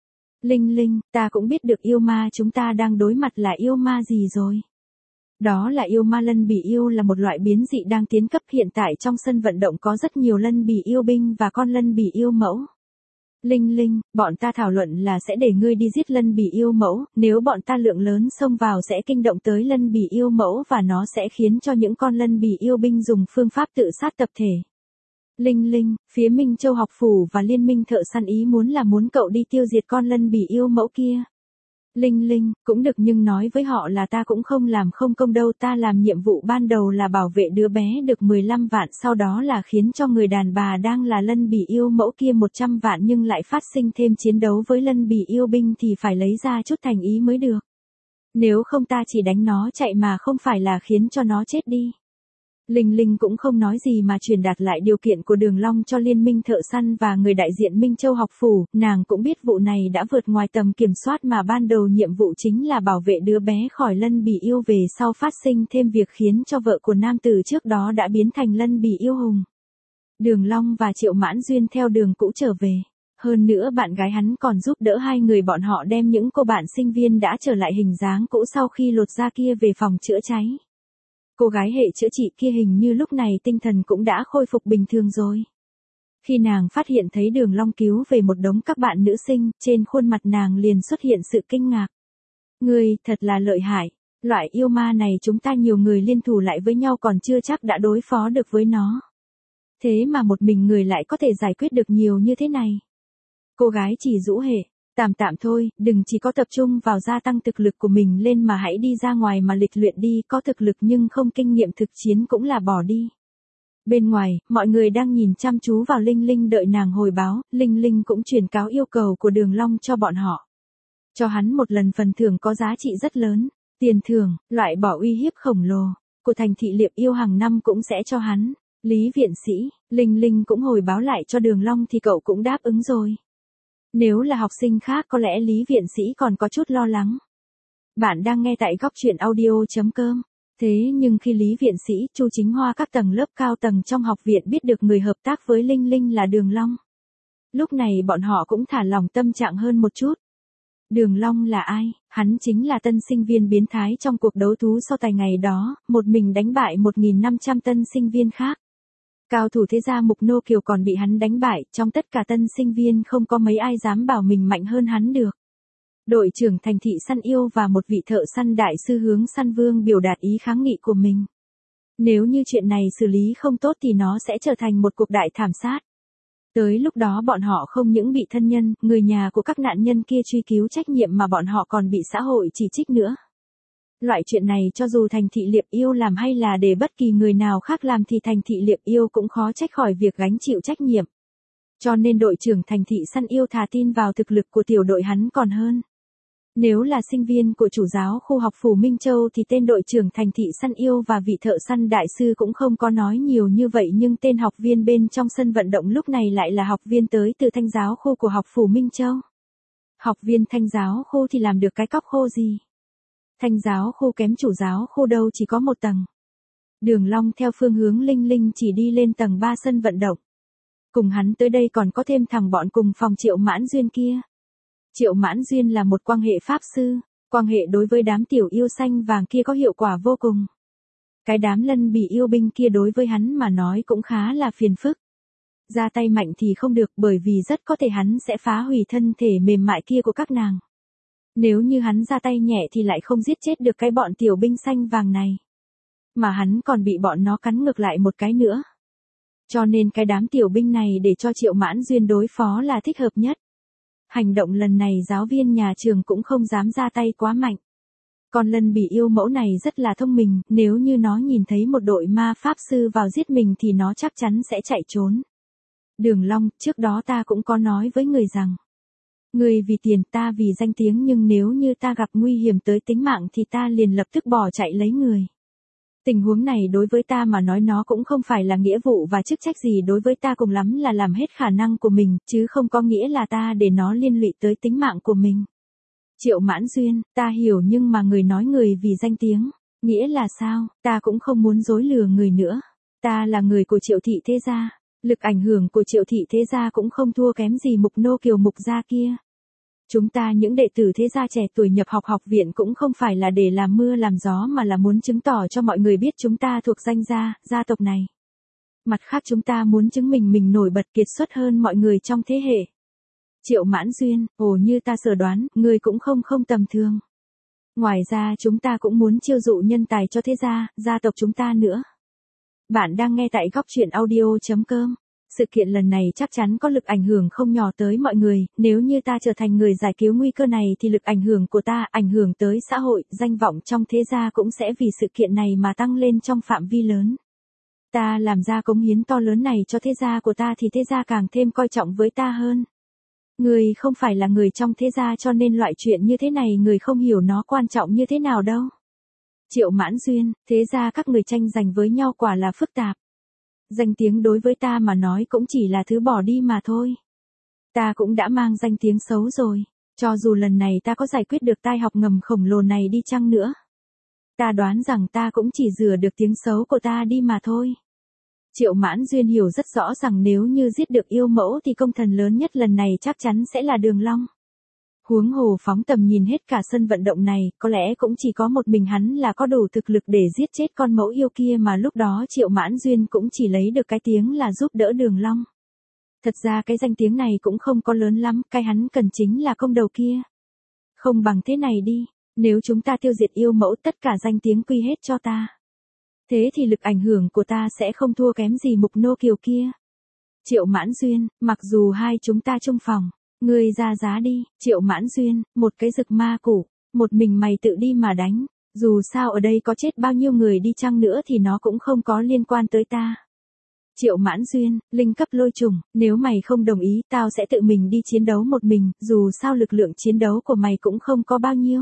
[SPEAKER 1] Linh Linh, ta cũng biết được yêu ma chúng ta đang đối mặt là yêu ma gì rồi. Đó là yêu ma lân bỉ yêu, là một loại biến dị đang tiến cấp, hiện tại trong sân vận động có rất nhiều lân bỉ yêu binh và con lân bỉ yêu mẫu. Linh Linh, bọn ta thảo luận là sẽ để ngươi đi giết lân bỉ yêu mẫu, nếu bọn ta lượng lớn xông vào sẽ kinh động tới lân bỉ yêu mẫu và nó sẽ khiến cho những con lân bỉ yêu binh dùng phương pháp tự sát tập thể. Linh Linh, phía Minh Châu học phủ và liên minh thợ săn ý muốn là muốn cậu đi tiêu diệt con lân bỉ yêu mẫu kia. Linh Linh, cũng được nhưng nói với họ là ta cũng không làm không công đâu, ta làm nhiệm vụ ban đầu là bảo vệ đứa bé được mười lăm vạn, sau đó là khiến cho người đàn bà đang là lân bỉ yêu mẫu kia một trăm vạn, nhưng lại phát sinh thêm chiến đấu với lân bỉ yêu binh thì phải lấy ra chút thành ý mới được. Nếu không ta chỉ đánh nó chạy mà không phải là khiến cho nó chết đi. Linh Linh cũng không nói gì mà truyền đạt lại điều kiện của Đường Long cho Liên minh thợ săn và người đại diện Minh Châu học phủ, nàng cũng biết vụ này đã vượt ngoài tầm kiểm soát mà ban đầu nhiệm vụ chính là bảo vệ đứa bé khỏi Lân Bì Yêu về sau phát sinh thêm việc khiến cho vợ của nam tử trước đó đã biến thành Lân Bì Yêu hùng. Đường Long và Triệu Mãn Duyên theo đường cũ trở về. Hơn nữa bạn gái hắn còn giúp đỡ hai người bọn họ đem những cô bạn sinh viên đã trở lại hình dáng cũ sau khi lột da kia về phòng chữa cháy. Cô gái hệ chữa trị kia hình như lúc này tinh thần cũng đã khôi phục bình thường rồi. Khi nàng phát hiện thấy Đường Long cứu về một đống các bạn nữ sinh, trên khuôn mặt nàng liền xuất hiện sự kinh ngạc. Ngươi, thật là lợi hại, loại yêu ma này chúng ta nhiều người liên thủ lại với nhau còn chưa chắc đã đối phó được với nó. Thế mà một mình người lại có thể giải quyết được nhiều như thế này. Cô gái chỉ rũ hệ, tạm tạm thôi, đừng chỉ có tập trung vào gia tăng thực lực của mình lên mà hãy đi ra ngoài mà lịch luyện đi, có thực lực nhưng không kinh nghiệm thực chiến cũng là bỏ đi. Bên ngoài, mọi người đang nhìn chăm chú vào Linh Linh đợi nàng hồi báo, Linh Linh cũng truyền cáo yêu cầu của Đường Long cho bọn họ. Cho hắn một lần phần thưởng có giá trị rất lớn, tiền thưởng, loại bỏ uy hiếp khổng lồ, của thành thị Liệp Yêu hàng năm cũng sẽ cho hắn. Lý viện sĩ, Linh Linh cũng hồi báo lại cho Đường Long thì cậu cũng đáp ứng rồi. Nếu là học sinh khác có lẽ Lý viện sĩ còn có chút lo lắng. Bạn đang nghe tại góc truyện audio chấm com. Thế nhưng khi Lý viện sĩ, Chu Chính Hoa các tầng lớp cao tầng trong học viện biết được người hợp tác với Linh Linh là Đường Long. Lúc này bọn họ cũng thả lòng tâm trạng hơn một chút. Đường Long là ai? Hắn chính là tân sinh viên biến thái trong cuộc đấu thú so tài ngày đó, một mình đánh bại một nghìn năm trăm tân sinh viên khác. Cao thủ thế gia Mục Nô Kiều còn bị hắn đánh bại, trong tất cả tân sinh viên không có mấy ai dám bảo mình mạnh hơn hắn được. Đội trưởng thành thị săn yêu và một vị thợ săn đại sư hướng săn vương biểu đạt ý kháng nghị của mình. Nếu như chuyện này xử lý không tốt thì nó sẽ trở thành một cuộc đại thảm sát. Tới lúc đó bọn họ không những bị thân nhân, người nhà của các nạn nhân kia truy cứu trách nhiệm mà bọn họ còn bị xã hội chỉ trích nữa. Loại chuyện này cho dù thành thị Liệp Yêu làm hay là để bất kỳ người nào khác làm thì thành thị Liệp Yêu cũng khó trách khỏi việc gánh chịu trách nhiệm. Cho nên đội trưởng thành thị săn yêu thà tin vào thực lực của tiểu đội hắn còn hơn. Nếu là sinh viên của chủ giáo khu học phủ Minh Châu thì tên đội trưởng thành thị săn yêu và vị thợ săn đại sư cũng không có nói nhiều như vậy, nhưng tên học viên bên trong sân vận động lúc này lại là học viên tới từ Thanh giáo khu của học phủ Minh Châu. Học viên Thanh giáo khu thì làm được cái cóc khô gì? Thanh giáo khu kém chủ giáo khu đâu chỉ có một tầng. Đường Long theo phương hướng Linh Linh chỉ đi lên tầng ba sân vận động. Cùng hắn tới đây còn có thêm thằng bọn cùng phòng Triệu Mãn Duyên kia. Triệu Mãn Duyên là một quan hệ pháp sư, quan hệ đối với đám tiểu yêu xanh vàng kia có hiệu quả vô cùng. Cái đám Lân Bì yêu binh kia đối với hắn mà nói cũng khá là phiền phức. Ra tay mạnh thì không được bởi vì rất có thể hắn sẽ phá hủy thân thể mềm mại kia của các nàng. Nếu như hắn ra tay nhẹ thì lại không giết chết được cái bọn tiểu binh xanh vàng này. Mà hắn còn bị bọn nó cắn ngược lại một cái nữa. Cho nên cái đám tiểu binh này để cho Triệu Mãn Duyên đối phó là thích hợp nhất. Hành động lần này giáo viên nhà trường cũng không dám ra tay quá mạnh. Con Lân Bì yêu mẫu này rất là thông minh, nếu như nó nhìn thấy một đội ma pháp sư vào giết mình thì nó chắc chắn sẽ chạy trốn. Đường Long, trước đó ta cũng có nói với người rằng. Người vì tiền, ta vì danh tiếng, nhưng nếu như ta gặp nguy hiểm tới tính mạng thì ta liền lập tức bỏ chạy lấy người. Tình huống này đối với ta mà nói nó cũng không phải là nghĩa vụ và chức trách gì đối với ta, cùng lắm là làm hết khả năng của mình, chứ không có nghĩa là ta để nó liên lụy tới tính mạng của mình. Triệu Mãn Duyên, ta hiểu, nhưng mà người nói người vì danh tiếng, nghĩa là sao? Ta cũng không muốn dối lừa người nữa. Ta là người của Triệu thị thế gia, lực ảnh hưởng của Triệu thị thế gia cũng không thua kém gì Mục Nô Kiều Mục gia kia. Chúng ta những đệ tử thế gia trẻ tuổi nhập học học viện cũng không phải là để làm mưa làm gió mà là muốn chứng tỏ cho mọi người biết chúng ta thuộc danh gia, gia tộc này. Mặt khác chúng ta muốn chứng minh mình nổi bật kiệt xuất hơn mọi người trong thế hệ. Triệu Mãn Duyên, ồ như ta sở đoán, người cũng không không tầm thường. Ngoài ra chúng ta cũng muốn chiêu dụ nhân tài cho thế gia, gia tộc chúng ta nữa. Bạn đang nghe tại góc truyện audio chấm com. Sự kiện lần này chắc chắn có lực ảnh hưởng không nhỏ tới mọi người, nếu như ta trở thành người giải cứu nguy cơ này thì lực ảnh hưởng của ta ảnh hưởng tới xã hội, danh vọng trong thế gia cũng sẽ vì sự kiện này mà tăng lên trong phạm vi lớn. Ta làm ra cống hiến to lớn này cho thế gia của ta thì thế gia càng thêm coi trọng với ta hơn. Người không phải là người trong thế gia cho nên loại chuyện như thế này người không hiểu nó quan trọng như thế nào đâu. Triệu Mãn Duyên, thế ra các người tranh giành với nhau quả là phức tạp. Danh tiếng đối với ta mà nói cũng chỉ là thứ bỏ đi mà thôi. Ta cũng đã mang danh tiếng xấu rồi, cho dù lần này ta có giải quyết được tai họa ngầm khổng lồ này đi chăng nữa. Ta đoán rằng ta cũng chỉ rửa được tiếng xấu của ta đi mà thôi. Triệu Mãn Duyên hiểu rất rõ rằng nếu như giết được yêu mẫu thì công thần lớn nhất lần này chắc chắn sẽ là Đường Long. Huống hồ phóng tầm nhìn hết cả sân vận động này, có lẽ cũng chỉ có một mình hắn là có đủ thực lực để giết chết con mẫu yêu kia mà lúc đó Triệu Mãn Duyên cũng chỉ lấy được cái tiếng là giúp đỡ Đường Long. Thật ra cái danh tiếng này cũng không có lớn lắm, cái hắn cần chính là công đầu kia. Không bằng thế này đi, nếu chúng ta tiêu diệt yêu mẫu tất cả danh tiếng quy hết cho ta. Thế thì lực ảnh hưởng của ta sẽ không thua kém gì Mục Nô Kiều kia. Triệu Mãn Duyên, mặc dù hai chúng ta chung phòng, ngươi ra giá đi. Triệu Mãn Duyên, một cái rực ma củ, một mình mày tự đi mà đánh. Dù sao ở đây có chết bao nhiêu người đi chăng nữa thì nó cũng không có liên quan tới ta. Triệu Mãn Duyên, linh cấp lôi trùng, nếu mày không đồng ý tao sẽ tự mình đi chiến đấu một mình, dù sao lực lượng chiến đấu của mày cũng không có bao nhiêu.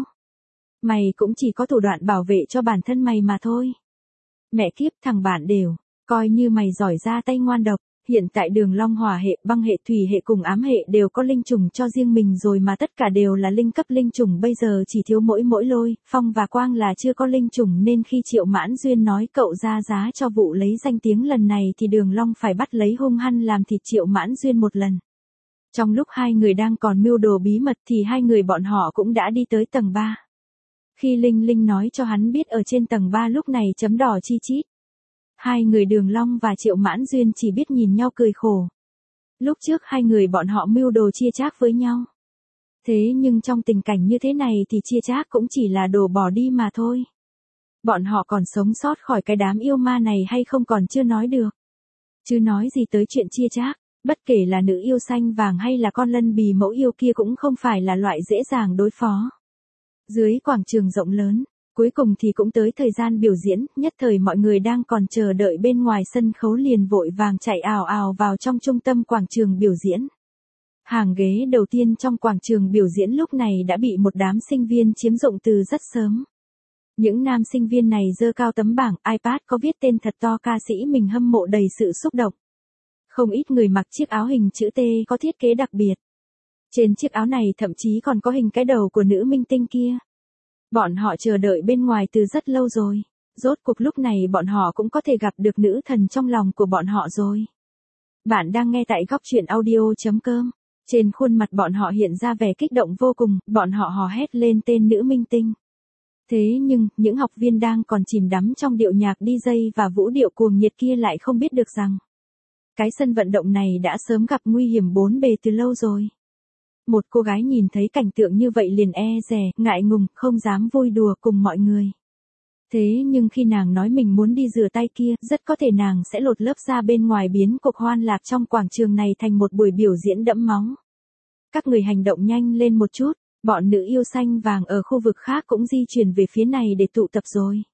[SPEAKER 1] Mày cũng chỉ có thủ đoạn bảo vệ cho bản thân mày mà thôi. Mẹ kiếp, thằng bạn đều, coi như mày giỏi ra tay ngoan độc, hiện tại Đường Long hỏa hệ, băng hệ, thủy hệ cùng ám hệ đều có linh trùng cho riêng mình rồi mà tất cả đều là linh cấp linh trùng, bây giờ chỉ thiếu mỗi mỗi lôi, phong và quang là chưa có linh trùng, nên khi Triệu Mãn Duyên nói cậu ra giá cho vụ lấy danh tiếng lần này thì Đường Long phải bắt lấy hung hăng làm thịt Triệu Mãn Duyên một lần. Trong lúc hai người đang còn mưu đồ bí mật thì hai người bọn họ cũng đã đi tới tầng ba. Khi Linh Linh nói cho hắn biết ở trên tầng ba lúc này chấm đỏ chi chít. Hai người Đường Long và Triệu Mãn Duyên chỉ biết nhìn nhau cười khổ. Lúc trước hai người bọn họ mưu đồ chia chác với nhau. Thế nhưng trong tình cảnh như thế này thì chia chác cũng chỉ là đồ bỏ đi mà thôi. Bọn họ còn sống sót khỏi cái đám yêu ma này hay không còn chưa nói được. Chứ nói gì tới chuyện chia chác, bất kể là nữ yêu xanh vàng hay là con lân bì mẫu yêu kia cũng không phải là loại dễ dàng đối phó. Dưới quảng trường rộng lớn, cuối cùng thì cũng tới thời gian biểu diễn, nhất thời mọi người đang còn chờ đợi bên ngoài sân khấu liền vội vàng chạy ào ào vào trong trung tâm quảng trường biểu diễn. Hàng ghế đầu tiên trong quảng trường biểu diễn lúc này đã bị một đám sinh viên chiếm dụng từ rất sớm. Những nam sinh viên này giơ cao tấm bảng iPad có viết tên thật to ca sĩ mình hâm mộ đầy sự xúc động. Không ít người mặc chiếc áo hình chữ T có thiết kế đặc biệt. Trên chiếc áo này thậm chí còn có hình cái đầu của nữ minh tinh kia. Bọn họ chờ đợi bên ngoài từ rất lâu rồi. Rốt cuộc lúc này bọn họ cũng có thể gặp được nữ thần trong lòng của bọn họ rồi. Bạn đang nghe tại góc truyện audio chấm com. Trên khuôn mặt bọn họ hiện ra vẻ kích động vô cùng, bọn họ hò hét lên tên nữ minh tinh. Thế nhưng, những học viên đang còn chìm đắm trong điệu nhạc đi jay và vũ điệu cuồng nhiệt kia lại không biết được rằng cái sân vận động này đã sớm gặp nguy hiểm bốn bề từ lâu rồi. Một cô gái nhìn thấy cảnh tượng như vậy liền e dè, ngại ngùng, không dám vui đùa cùng mọi người. Thế nhưng khi nàng nói mình muốn đi rửa tay kia, rất có thể nàng sẽ lột lớp ra bên ngoài biến cuộc hoan lạc trong quảng trường này thành một buổi biểu diễn đẫm máu. Các người hành động nhanh lên một chút, bọn nữ yêu xanh vàng ở khu vực khác cũng di chuyển về phía này để tụ tập rồi.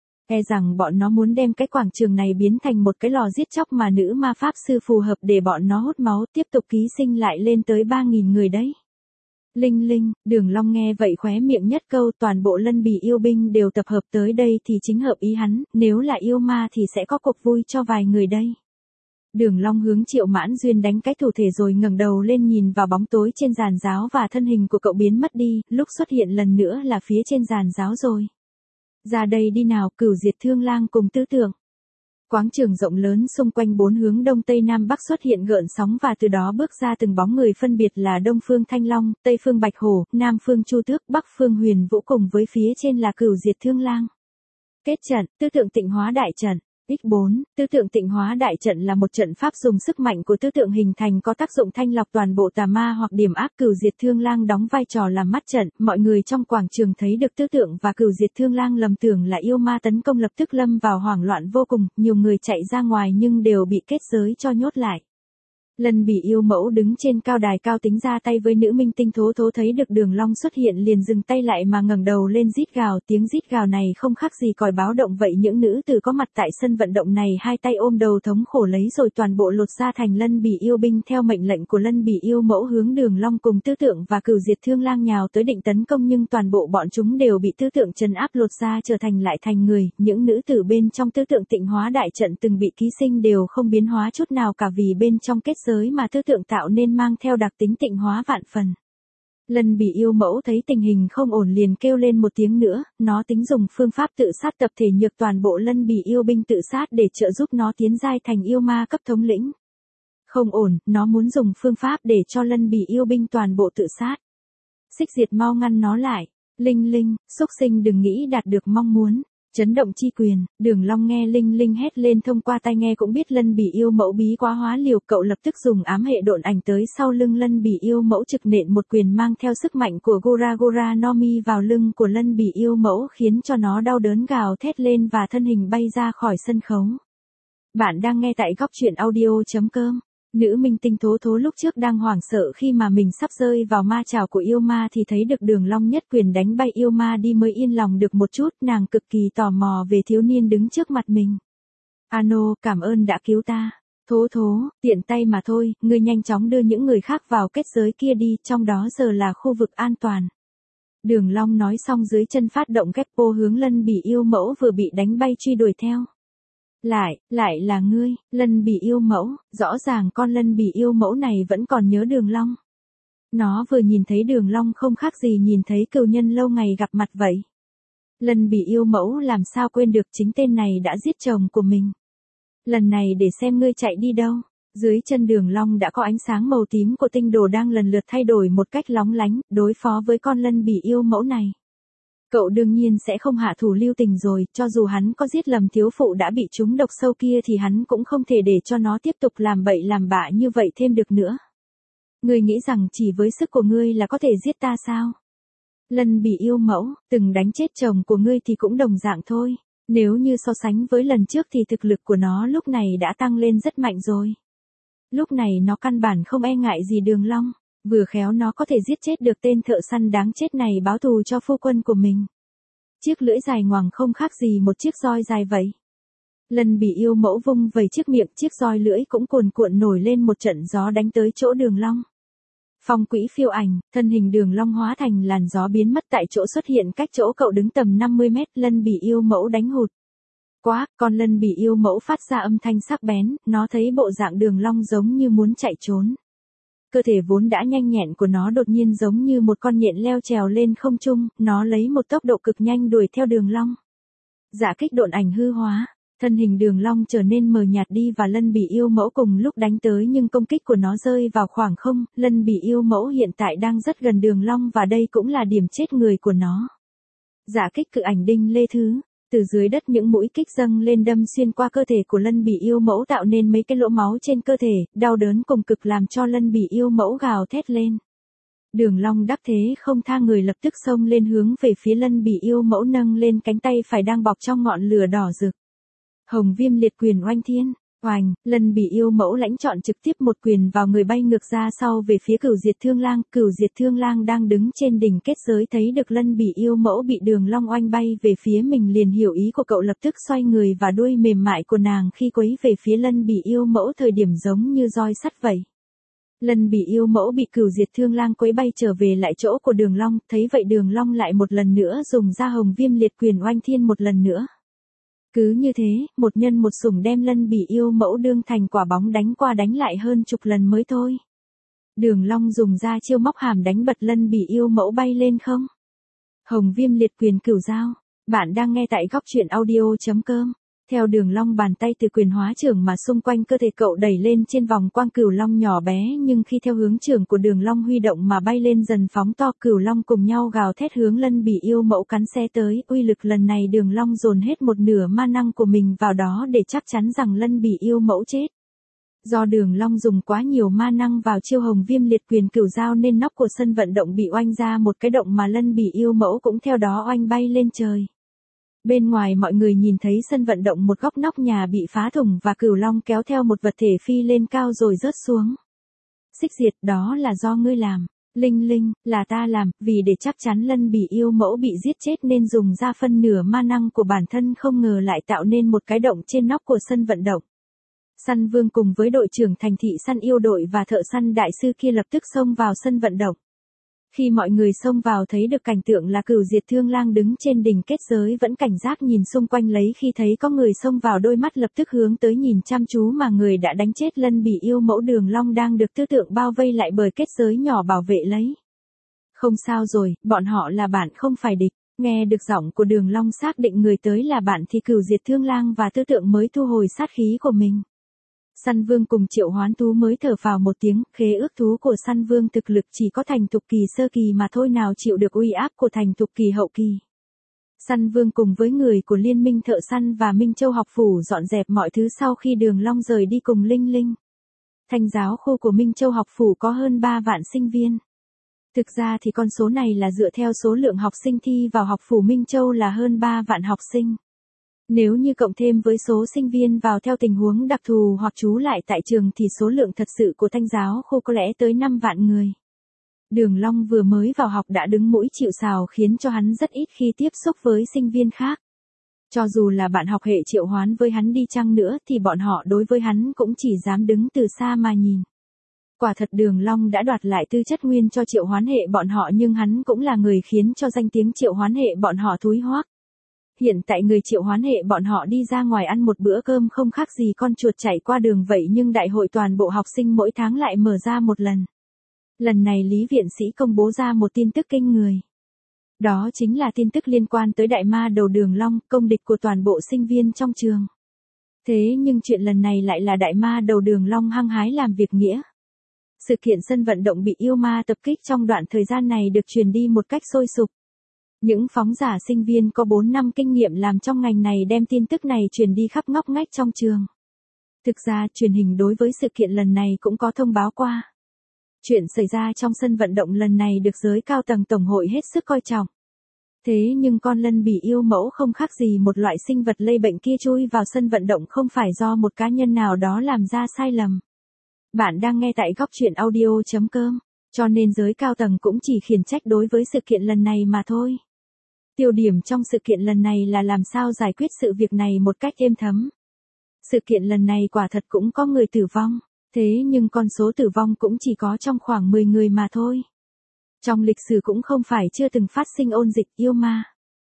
[SPEAKER 1] E rằng bọn nó muốn đem cái quảng trường này biến thành một cái lò giết chóc mà nữ ma pháp sư phù hợp để bọn nó hút máu tiếp tục ký sinh lại lên tới ba nghìn người đấy. Linh Linh, Đường Long nghe vậy khóe miệng nhất câu toàn bộ lân bì yêu binh đều tập hợp tới đây thì chính hợp ý hắn, nếu là yêu ma thì sẽ có cuộc vui cho vài người đây. Đường Long hướng Triệu Mãn Duyên đánh cái thủ thể rồi ngẩng đầu lên nhìn vào bóng tối trên giàn giáo và thân hình của cậu biến mất đi, lúc xuất hiện lần nữa là phía trên giàn giáo rồi. Ra đây đi nào, Cửu Diệt Thương Lang cùng Tư Tưởng. Quảng trường rộng lớn xung quanh bốn hướng đông tây nam bắc xuất hiện gợn sóng và từ đó bước ra từng bóng người phân biệt là đông phương Thanh Long, tây phương Bạch Hổ, nam phương Chu Tước, bắc phương Huyền Vũ cùng với phía trên là Cửu Diệt Thương Lang. Kết trận, Tư Tượng Tịnh Hóa Đại Trận. ích bốn, Tư Tượng Tịnh Hóa Đại Trận là một trận pháp dùng sức mạnh của tư tượng hình thành có tác dụng thanh lọc toàn bộ tà ma hoặc điểm ác. Cửu Diệt Thương Lang đóng vai trò làm mắt trận, mọi người trong quảng trường thấy được Tư Tượng và Cửu Diệt Thương Lang lầm tưởng là yêu ma tấn công lập tức lâm vào hoảng loạn vô cùng, nhiều người chạy ra ngoài nhưng đều bị kết giới cho nhốt lại. Lân Bỉ yêu mẫu đứng trên cao đài cao tính ra tay với nữ minh tinh Thố Thố, thấy được Đường Long xuất hiện liền dừng tay lại mà ngẩng đầu lên rít gào, tiếng rít gào này không khác gì còi báo động vậy. Những nữ tử có mặt tại sân vận động này hai tay ôm đầu thống khổ lấy rồi toàn bộ lột ra thành Lân Bỉ yêu binh. Theo mệnh lệnh của Lân Bỉ yêu mẫu hướng Đường Long cùng Tư Tượng và Cửu Diệt Thương Lang nhào tới định tấn công, nhưng toàn bộ bọn chúng đều bị Tư Tượng trấn áp lột ra trở thành lại thành người. Những nữ tử bên trong Tư Tượng tịnh hóa đại trận từng bị ký sinh đều không biến hóa chút nào cả, vì bên trong kết giới mà Tư Tượng tạo nên mang theo đặc tính tịnh hóa vạn phần. Lân Bỉ yêu mẫu thấy tình hình không ổn liền kêu lên một tiếng nữa, nó tính dùng phương pháp tự sát tập thể nhược toàn bộ Lân Bỉ yêu binh tự sát để trợ giúp nó tiến giai thành yêu ma cấp thống lĩnh. Không ổn, nó muốn dùng phương pháp để cho Lân Bỉ yêu binh toàn bộ tự sát. Xích Diệt mau ngăn nó lại. Linh Linh, xúc sinh đừng nghĩ đạt được mong muốn. Chấn động chi quyền, Đường Long nghe Linh Linh hét lên thông qua tai nghe cũng biết Lân Bỉ yêu mẫu bí quá hóa liều, cậu lập tức dùng ám hệ độn ảnh tới sau lưng Lân Bỉ yêu mẫu trực nện một quyền mang theo sức mạnh của Gora Gora no Mi vào lưng của Lân Bỉ yêu mẫu, khiến cho nó đau đớn gào thét lên và thân hình bay ra khỏi sân khấu. Bạn đang nghe tại góc truyện audio chấm com. Nữ minh tinh Thố Thố lúc trước đang hoảng sợ khi mà mình sắp rơi vào ma trảo của yêu ma thì thấy được Đường Long nhất quyền đánh bay yêu ma đi mới yên lòng được một chút, nàng cực kỳ tò mò về thiếu niên đứng trước mặt mình. Ano, cảm ơn đã cứu ta. Thố Thố, tiện tay mà thôi, ngươi nhanh chóng đưa những người khác vào kết giới kia đi, trong đó giờ là khu vực an toàn. Đường Long nói xong dưới chân phát động Geppo hướng Lân Bỉ yêu mẫu vừa bị đánh bay truy đuổi theo. Lại, lại là ngươi, Lân Bỉ yêu mẫu, rõ ràng con Lân Bỉ yêu mẫu này vẫn còn nhớ Đường Long. Nó vừa nhìn thấy Đường Long không khác gì nhìn thấy cừu nhân lâu ngày gặp mặt vậy. Lân Bỉ yêu mẫu làm sao quên được chính tên này đã giết chồng của mình. Lần này để xem ngươi chạy đi đâu. Dưới chân Đường Long đã có ánh sáng màu tím của tinh đồ đang lần lượt thay đổi một cách lóng lánh, đối phó với con Lân Bỉ yêu mẫu này. Cậu đương nhiên sẽ không hạ thủ lưu tình rồi, cho dù hắn có giết lầm thiếu phụ đã bị trúng độc sâu kia thì hắn cũng không thể để cho nó tiếp tục làm bậy làm bạ như vậy thêm được nữa. Ngươi nghĩ rằng chỉ với sức của ngươi là có thể giết ta sao? Lân Bỉ yêu mẫu, từng đánh chết chồng của ngươi thì cũng đồng dạng thôi. Nếu như so sánh với lần trước thì thực lực của nó lúc này đã tăng lên rất mạnh rồi. Lúc này nó căn bản không e ngại gì Đường Long. Vừa khéo nó có thể giết chết được tên thợ săn đáng chết này báo thù cho phu quân của mình. Chiếc lưỡi dài ngoằng không khác gì một chiếc roi dài vậy. Lân Bỉ yêu mẫu vung vẩy chiếc miệng, chiếc roi lưỡi cũng cuồn cuộn nổi lên một trận gió đánh tới chỗ Đường Long. Phong quỹ phiêu ảnh, thân hình Đường Long hóa thành làn gió biến mất tại chỗ, xuất hiện cách chỗ cậu đứng tầm năm mươi mét. Lân Bỉ yêu mẫu đánh hụt. Quá, con Lân Bỉ yêu mẫu phát ra âm thanh sắc bén, nó thấy bộ dạng Đường Long giống như muốn chạy trốn. Cơ thể vốn đã nhanh nhẹn của nó đột nhiên giống như một con nhện leo trèo lên không trung, nó lấy một tốc độ cực nhanh đuổi theo Đường Long. Dạ kích độn ảnh hư hóa, thân hình Đường Long trở nên mờ nhạt đi và Lân Bỉ yêu mẫu cùng lúc đánh tới, nhưng công kích của nó rơi vào khoảng không. Lân Bỉ yêu mẫu hiện tại đang rất gần Đường Long và đây cũng là điểm chết người của nó. Dạ kích cự ảnh đinh lê thứ. Từ dưới đất những mũi kích dâng lên đâm xuyên qua cơ thể của Lân Bỉ yêu mẫu tạo nên mấy cái lỗ máu trên cơ thể, đau đớn cùng cực làm cho Lân Bỉ yêu mẫu gào thét lên. Đường Long đắc thế không tha người lập tức xông lên hướng về phía Lân Bỉ yêu mẫu, nâng lên cánh tay phải đang bọc trong ngọn lửa đỏ rực. Hồng Viêm liệt quyền oanh thiên. Oành, Lân Bỉ yêu mẫu lãnh chọn trực tiếp một quyền vào người bay ngược ra sau về phía Cửu Diệt Thương Lang. Cửu Diệt Thương Lang đang đứng trên đỉnh kết giới thấy được Lân Bỉ yêu mẫu bị Đường Long oanh bay về phía mình liền hiểu ý của cậu, lập tức xoay người và đuôi mềm mại của nàng khi quấy về phía Lân Bỉ yêu mẫu thời điểm giống như roi sắt vậy. Lân Bỉ yêu mẫu bị Cửu Diệt Thương Lang quấy bay trở về lại chỗ của Đường Long, thấy vậy Đường Long lại một lần nữa dùng ra Hồng Viêm liệt quyền oanh thiên một lần nữa. Cứ như thế, một nhân một sủng đem Lân Bỉ yêu mẫu đương thành quả bóng đánh qua đánh lại hơn chục lần mới thôi. Đường Long dùng ra chiêu móc hàm đánh bật Lân Bỉ yêu mẫu bay lên không. Hồng Viêm liệt quyền cửu dao. Bạn đang nghe tại góc truyện audio chấm com. Theo Đường Long bàn tay từ quyền hóa trưởng mà xung quanh cơ thể cậu đẩy lên trên vòng quang cửu long nhỏ bé, nhưng khi theo hướng trưởng của Đường Long huy động mà bay lên dần phóng to, cửu long cùng nhau gào thét hướng Lân Bỉ yêu mẫu cắn xé tới. Uy lực lần này Đường Long dồn hết một nửa ma năng của mình vào đó để chắc chắn rằng Lân Bỉ yêu mẫu chết. Do Đường Long dùng quá nhiều ma năng vào chiêu Hồng Viêm liệt quyền cửu dao nên nóc của sân vận động bị oanh ra một cái động mà Lân Bỉ yêu mẫu cũng theo đó oanh bay lên trời. Bên ngoài mọi người nhìn thấy sân vận động một góc nóc nhà bị phá thủng và cửu long kéo theo một vật thể phi lên cao rồi rớt xuống. Xích Diệt, đó là do ngươi làm. Linh Linh, là ta làm, vì để chắc chắn Lân Bỉ yêu mẫu bị giết chết nên dùng ra phân nửa ma năng của bản thân, không ngờ lại tạo nên một cái động trên nóc của sân vận động. Săn Vương cùng với đội trưởng thành thị săn yêu đội và thợ săn đại sư kia lập tức xông vào sân vận động. Khi mọi người xông vào thấy được cảnh tượng là Cửu Diệt Thương Lang đứng trên đỉnh kết giới vẫn cảnh giác nhìn xung quanh, lấy khi thấy có người xông vào đôi mắt lập tức hướng tới nhìn chăm chú mà người đã đánh chết Lân Bỉ yêu mẫu Đường Long đang được tư tượng bao vây lại bởi kết giới nhỏ bảo vệ lấy. Không sao rồi, bọn họ là bạn không phải địch. Nghe được giọng của Đường Long xác định người tới là bạn thì Cửu Diệt Thương Lang và tư tượng mới thu hồi sát khí của mình. Săn Vương cùng Triệu Hoán Thú mới thở phào một tiếng, khế ước thú của Săn Vương thực lực chỉ có thành thục kỳ sơ kỳ mà thôi, nào chịu được uy áp của thành thục kỳ hậu kỳ. Săn Vương cùng với người của Liên minh thợ săn và Minh Châu học phủ dọn dẹp mọi thứ sau khi Đường Long rời đi cùng Linh Linh. Thanh giáo khu của Minh Châu học phủ có hơn ba vạn sinh viên. Thực ra thì con số này là dựa theo số lượng học sinh thi vào học phủ Minh Châu là hơn ba vạn học sinh. Nếu như cộng thêm với số sinh viên vào theo tình huống đặc thù hoặc trú lại tại trường thì số lượng thật sự của thanh giáo khu có lẽ tới năm vạn người. Đường Long vừa mới vào học đã đứng mũi chịu sào khiến cho hắn rất ít khi tiếp xúc với sinh viên khác. Cho dù là bạn học hệ Triệu Hoán với hắn đi chăng nữa thì bọn họ đối với hắn cũng chỉ dám đứng từ xa mà nhìn. Quả thật Đường Long đã đoạt lại tư chất nguyên cho Triệu Hoán hệ bọn họ, nhưng hắn cũng là người khiến cho danh tiếng Triệu Hoán hệ bọn họ thúi hoác. Hiện tại người Triệu Hoán hệ bọn họ đi ra ngoài ăn một bữa cơm không khác gì con chuột chạy qua đường vậy, nhưng đại hội toàn bộ học sinh mỗi tháng lại mở ra một lần. Lần này Lý Viện Sĩ công bố ra một tin tức kinh người. Đó chính là tin tức liên quan tới đại ma đầu Đường Long, công địch của toàn bộ sinh viên trong trường. Thế nhưng chuyện lần này lại là đại ma đầu Đường Long hăng hái làm việc nghĩa. Sự kiện sân vận động bị yêu ma tập kích trong đoạn thời gian này được truyền đi một cách sôi sục. Những phóng giả sinh viên có bốn năm kinh nghiệm làm trong ngành này đem tin tức này truyền đi khắp ngóc ngách trong trường. Thực ra, truyền hình đối với sự kiện lần này cũng có thông báo qua. Chuyện xảy ra trong sân vận động lần này được giới cao tầng tổng hội hết sức coi trọng. Thế nhưng con Lân Bỉ yêu mẫu không khác gì một loại sinh vật lây bệnh kia chui vào sân vận động không phải do một cá nhân nào đó làm ra sai lầm. Bạn đang nghe tại góc truyện audio chấm com, cho nên giới cao tầng cũng chỉ khiển trách đối với sự kiện lần này mà thôi. Tiêu điểm trong sự kiện lần này là làm sao giải quyết sự việc này một cách êm thấm. Sự kiện lần này quả thật cũng có người tử vong, thế nhưng con số tử vong cũng chỉ có trong khoảng mười người mà thôi. Trong lịch sử cũng không phải chưa từng phát sinh ôn dịch yêu ma.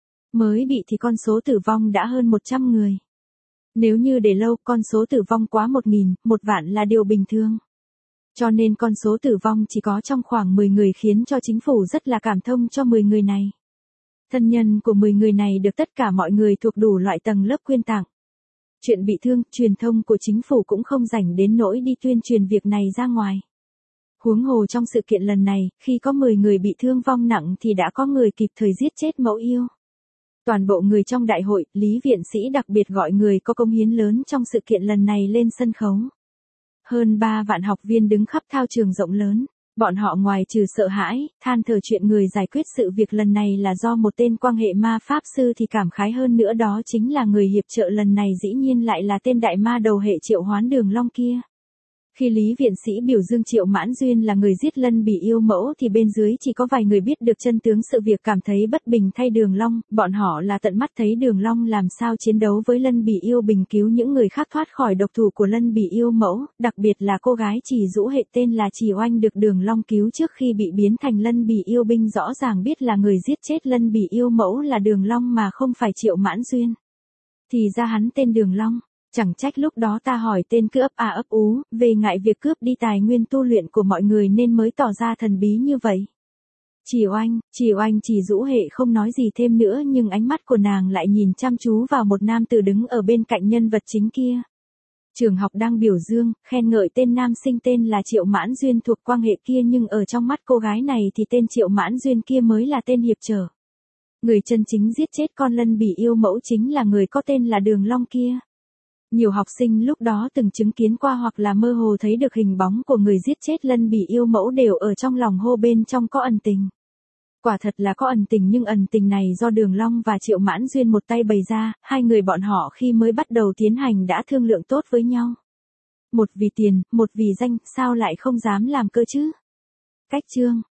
[SPEAKER 1] Mới bị thì con số tử vong đã hơn một trăm người. Nếu như để lâu con số tử vong quá một nghìn, một vạn là điều bình thường. Cho nên con số tử vong chỉ có trong khoảng mười người khiến cho chính phủ rất là cảm thông cho mười người này. Thân nhân của mười người này được tất cả mọi người thuộc đủ loại tầng lớp quyên tặng. Chuyện bị thương, truyền thông của chính phủ cũng không rảnh đến nỗi đi tuyên truyền việc này ra ngoài. Huống hồ trong sự kiện lần này, khi có mười người bị thương vong nặng thì đã có người kịp thời giết chết mẫu yêu. Toàn bộ người trong đại hội, Lý Viện Sĩ đặc biệt gọi người có công hiến lớn trong sự kiện lần này lên sân khấu. Hơn ba vạn học viên đứng khắp thao trường rộng lớn. Bọn họ ngoài trừ sợ hãi, than thở chuyện người giải quyết sự việc lần này là do một tên quan hệ ma pháp sư thì cảm khái hơn nữa đó chính là người hiệp trợ lần này dĩ nhiên lại là tên đại ma đầu hệ Triệu Hoán Đường Long kia. Khi Lý Viện Sĩ biểu dương Triệu Mãn Duyên là người giết Lân Bỉ yêu mẫu thì bên dưới chỉ có vài người biết được chân tướng sự việc cảm thấy bất bình thay Đường Long, bọn họ là tận mắt thấy Đường Long làm sao chiến đấu với Lân Bỉ yêu bình cứu những người khác thoát khỏi độc thủ của Lân Bỉ yêu mẫu, đặc biệt là cô gái Chỉ Dũ hệ tên là Chỉ Oanh được Đường Long cứu trước khi bị biến thành Lân Bỉ yêu binh, rõ ràng biết là người giết chết Lân Bỉ yêu mẫu là Đường Long mà không phải Triệu Mãn Duyên. Thì ra hắn tên Đường Long. Chẳng trách lúc đó ta hỏi tên cứ ấp à ấp ú, về ngại việc cướp đi tài nguyên tu luyện của mọi người nên mới tỏ ra thần bí như vậy. Chỉ Oanh, Chỉ Oanh Chỉ Dũ hệ không nói gì thêm nữa nhưng ánh mắt của nàng lại nhìn chăm chú vào một nam tử đứng ở bên cạnh nhân vật chính kia. Trường học đang biểu dương, khen ngợi tên nam sinh tên là Triệu Mãn Duyên thuộc quan hệ kia, nhưng ở trong mắt cô gái này thì tên Triệu Mãn Duyên kia mới là tên hiệp trở. Người chân chính giết chết con Lân Bỉ yêu mẫu chính là người có tên là Đường Long kia. Nhiều học sinh lúc đó từng chứng kiến qua hoặc là mơ hồ thấy được hình bóng của người giết chết Lân Bỉ yêu mẫu đều ở trong lòng hô bên trong có ẩn tình. Quả thật là có ẩn tình, nhưng ẩn tình này do Đường Long và Triệu Mãn Duyên một tay bày ra, hai người bọn họ khi mới bắt đầu tiến hành đã thương lượng tốt với nhau. Một vì tiền, một vì danh, sao lại không dám làm cơ chứ? Cách chương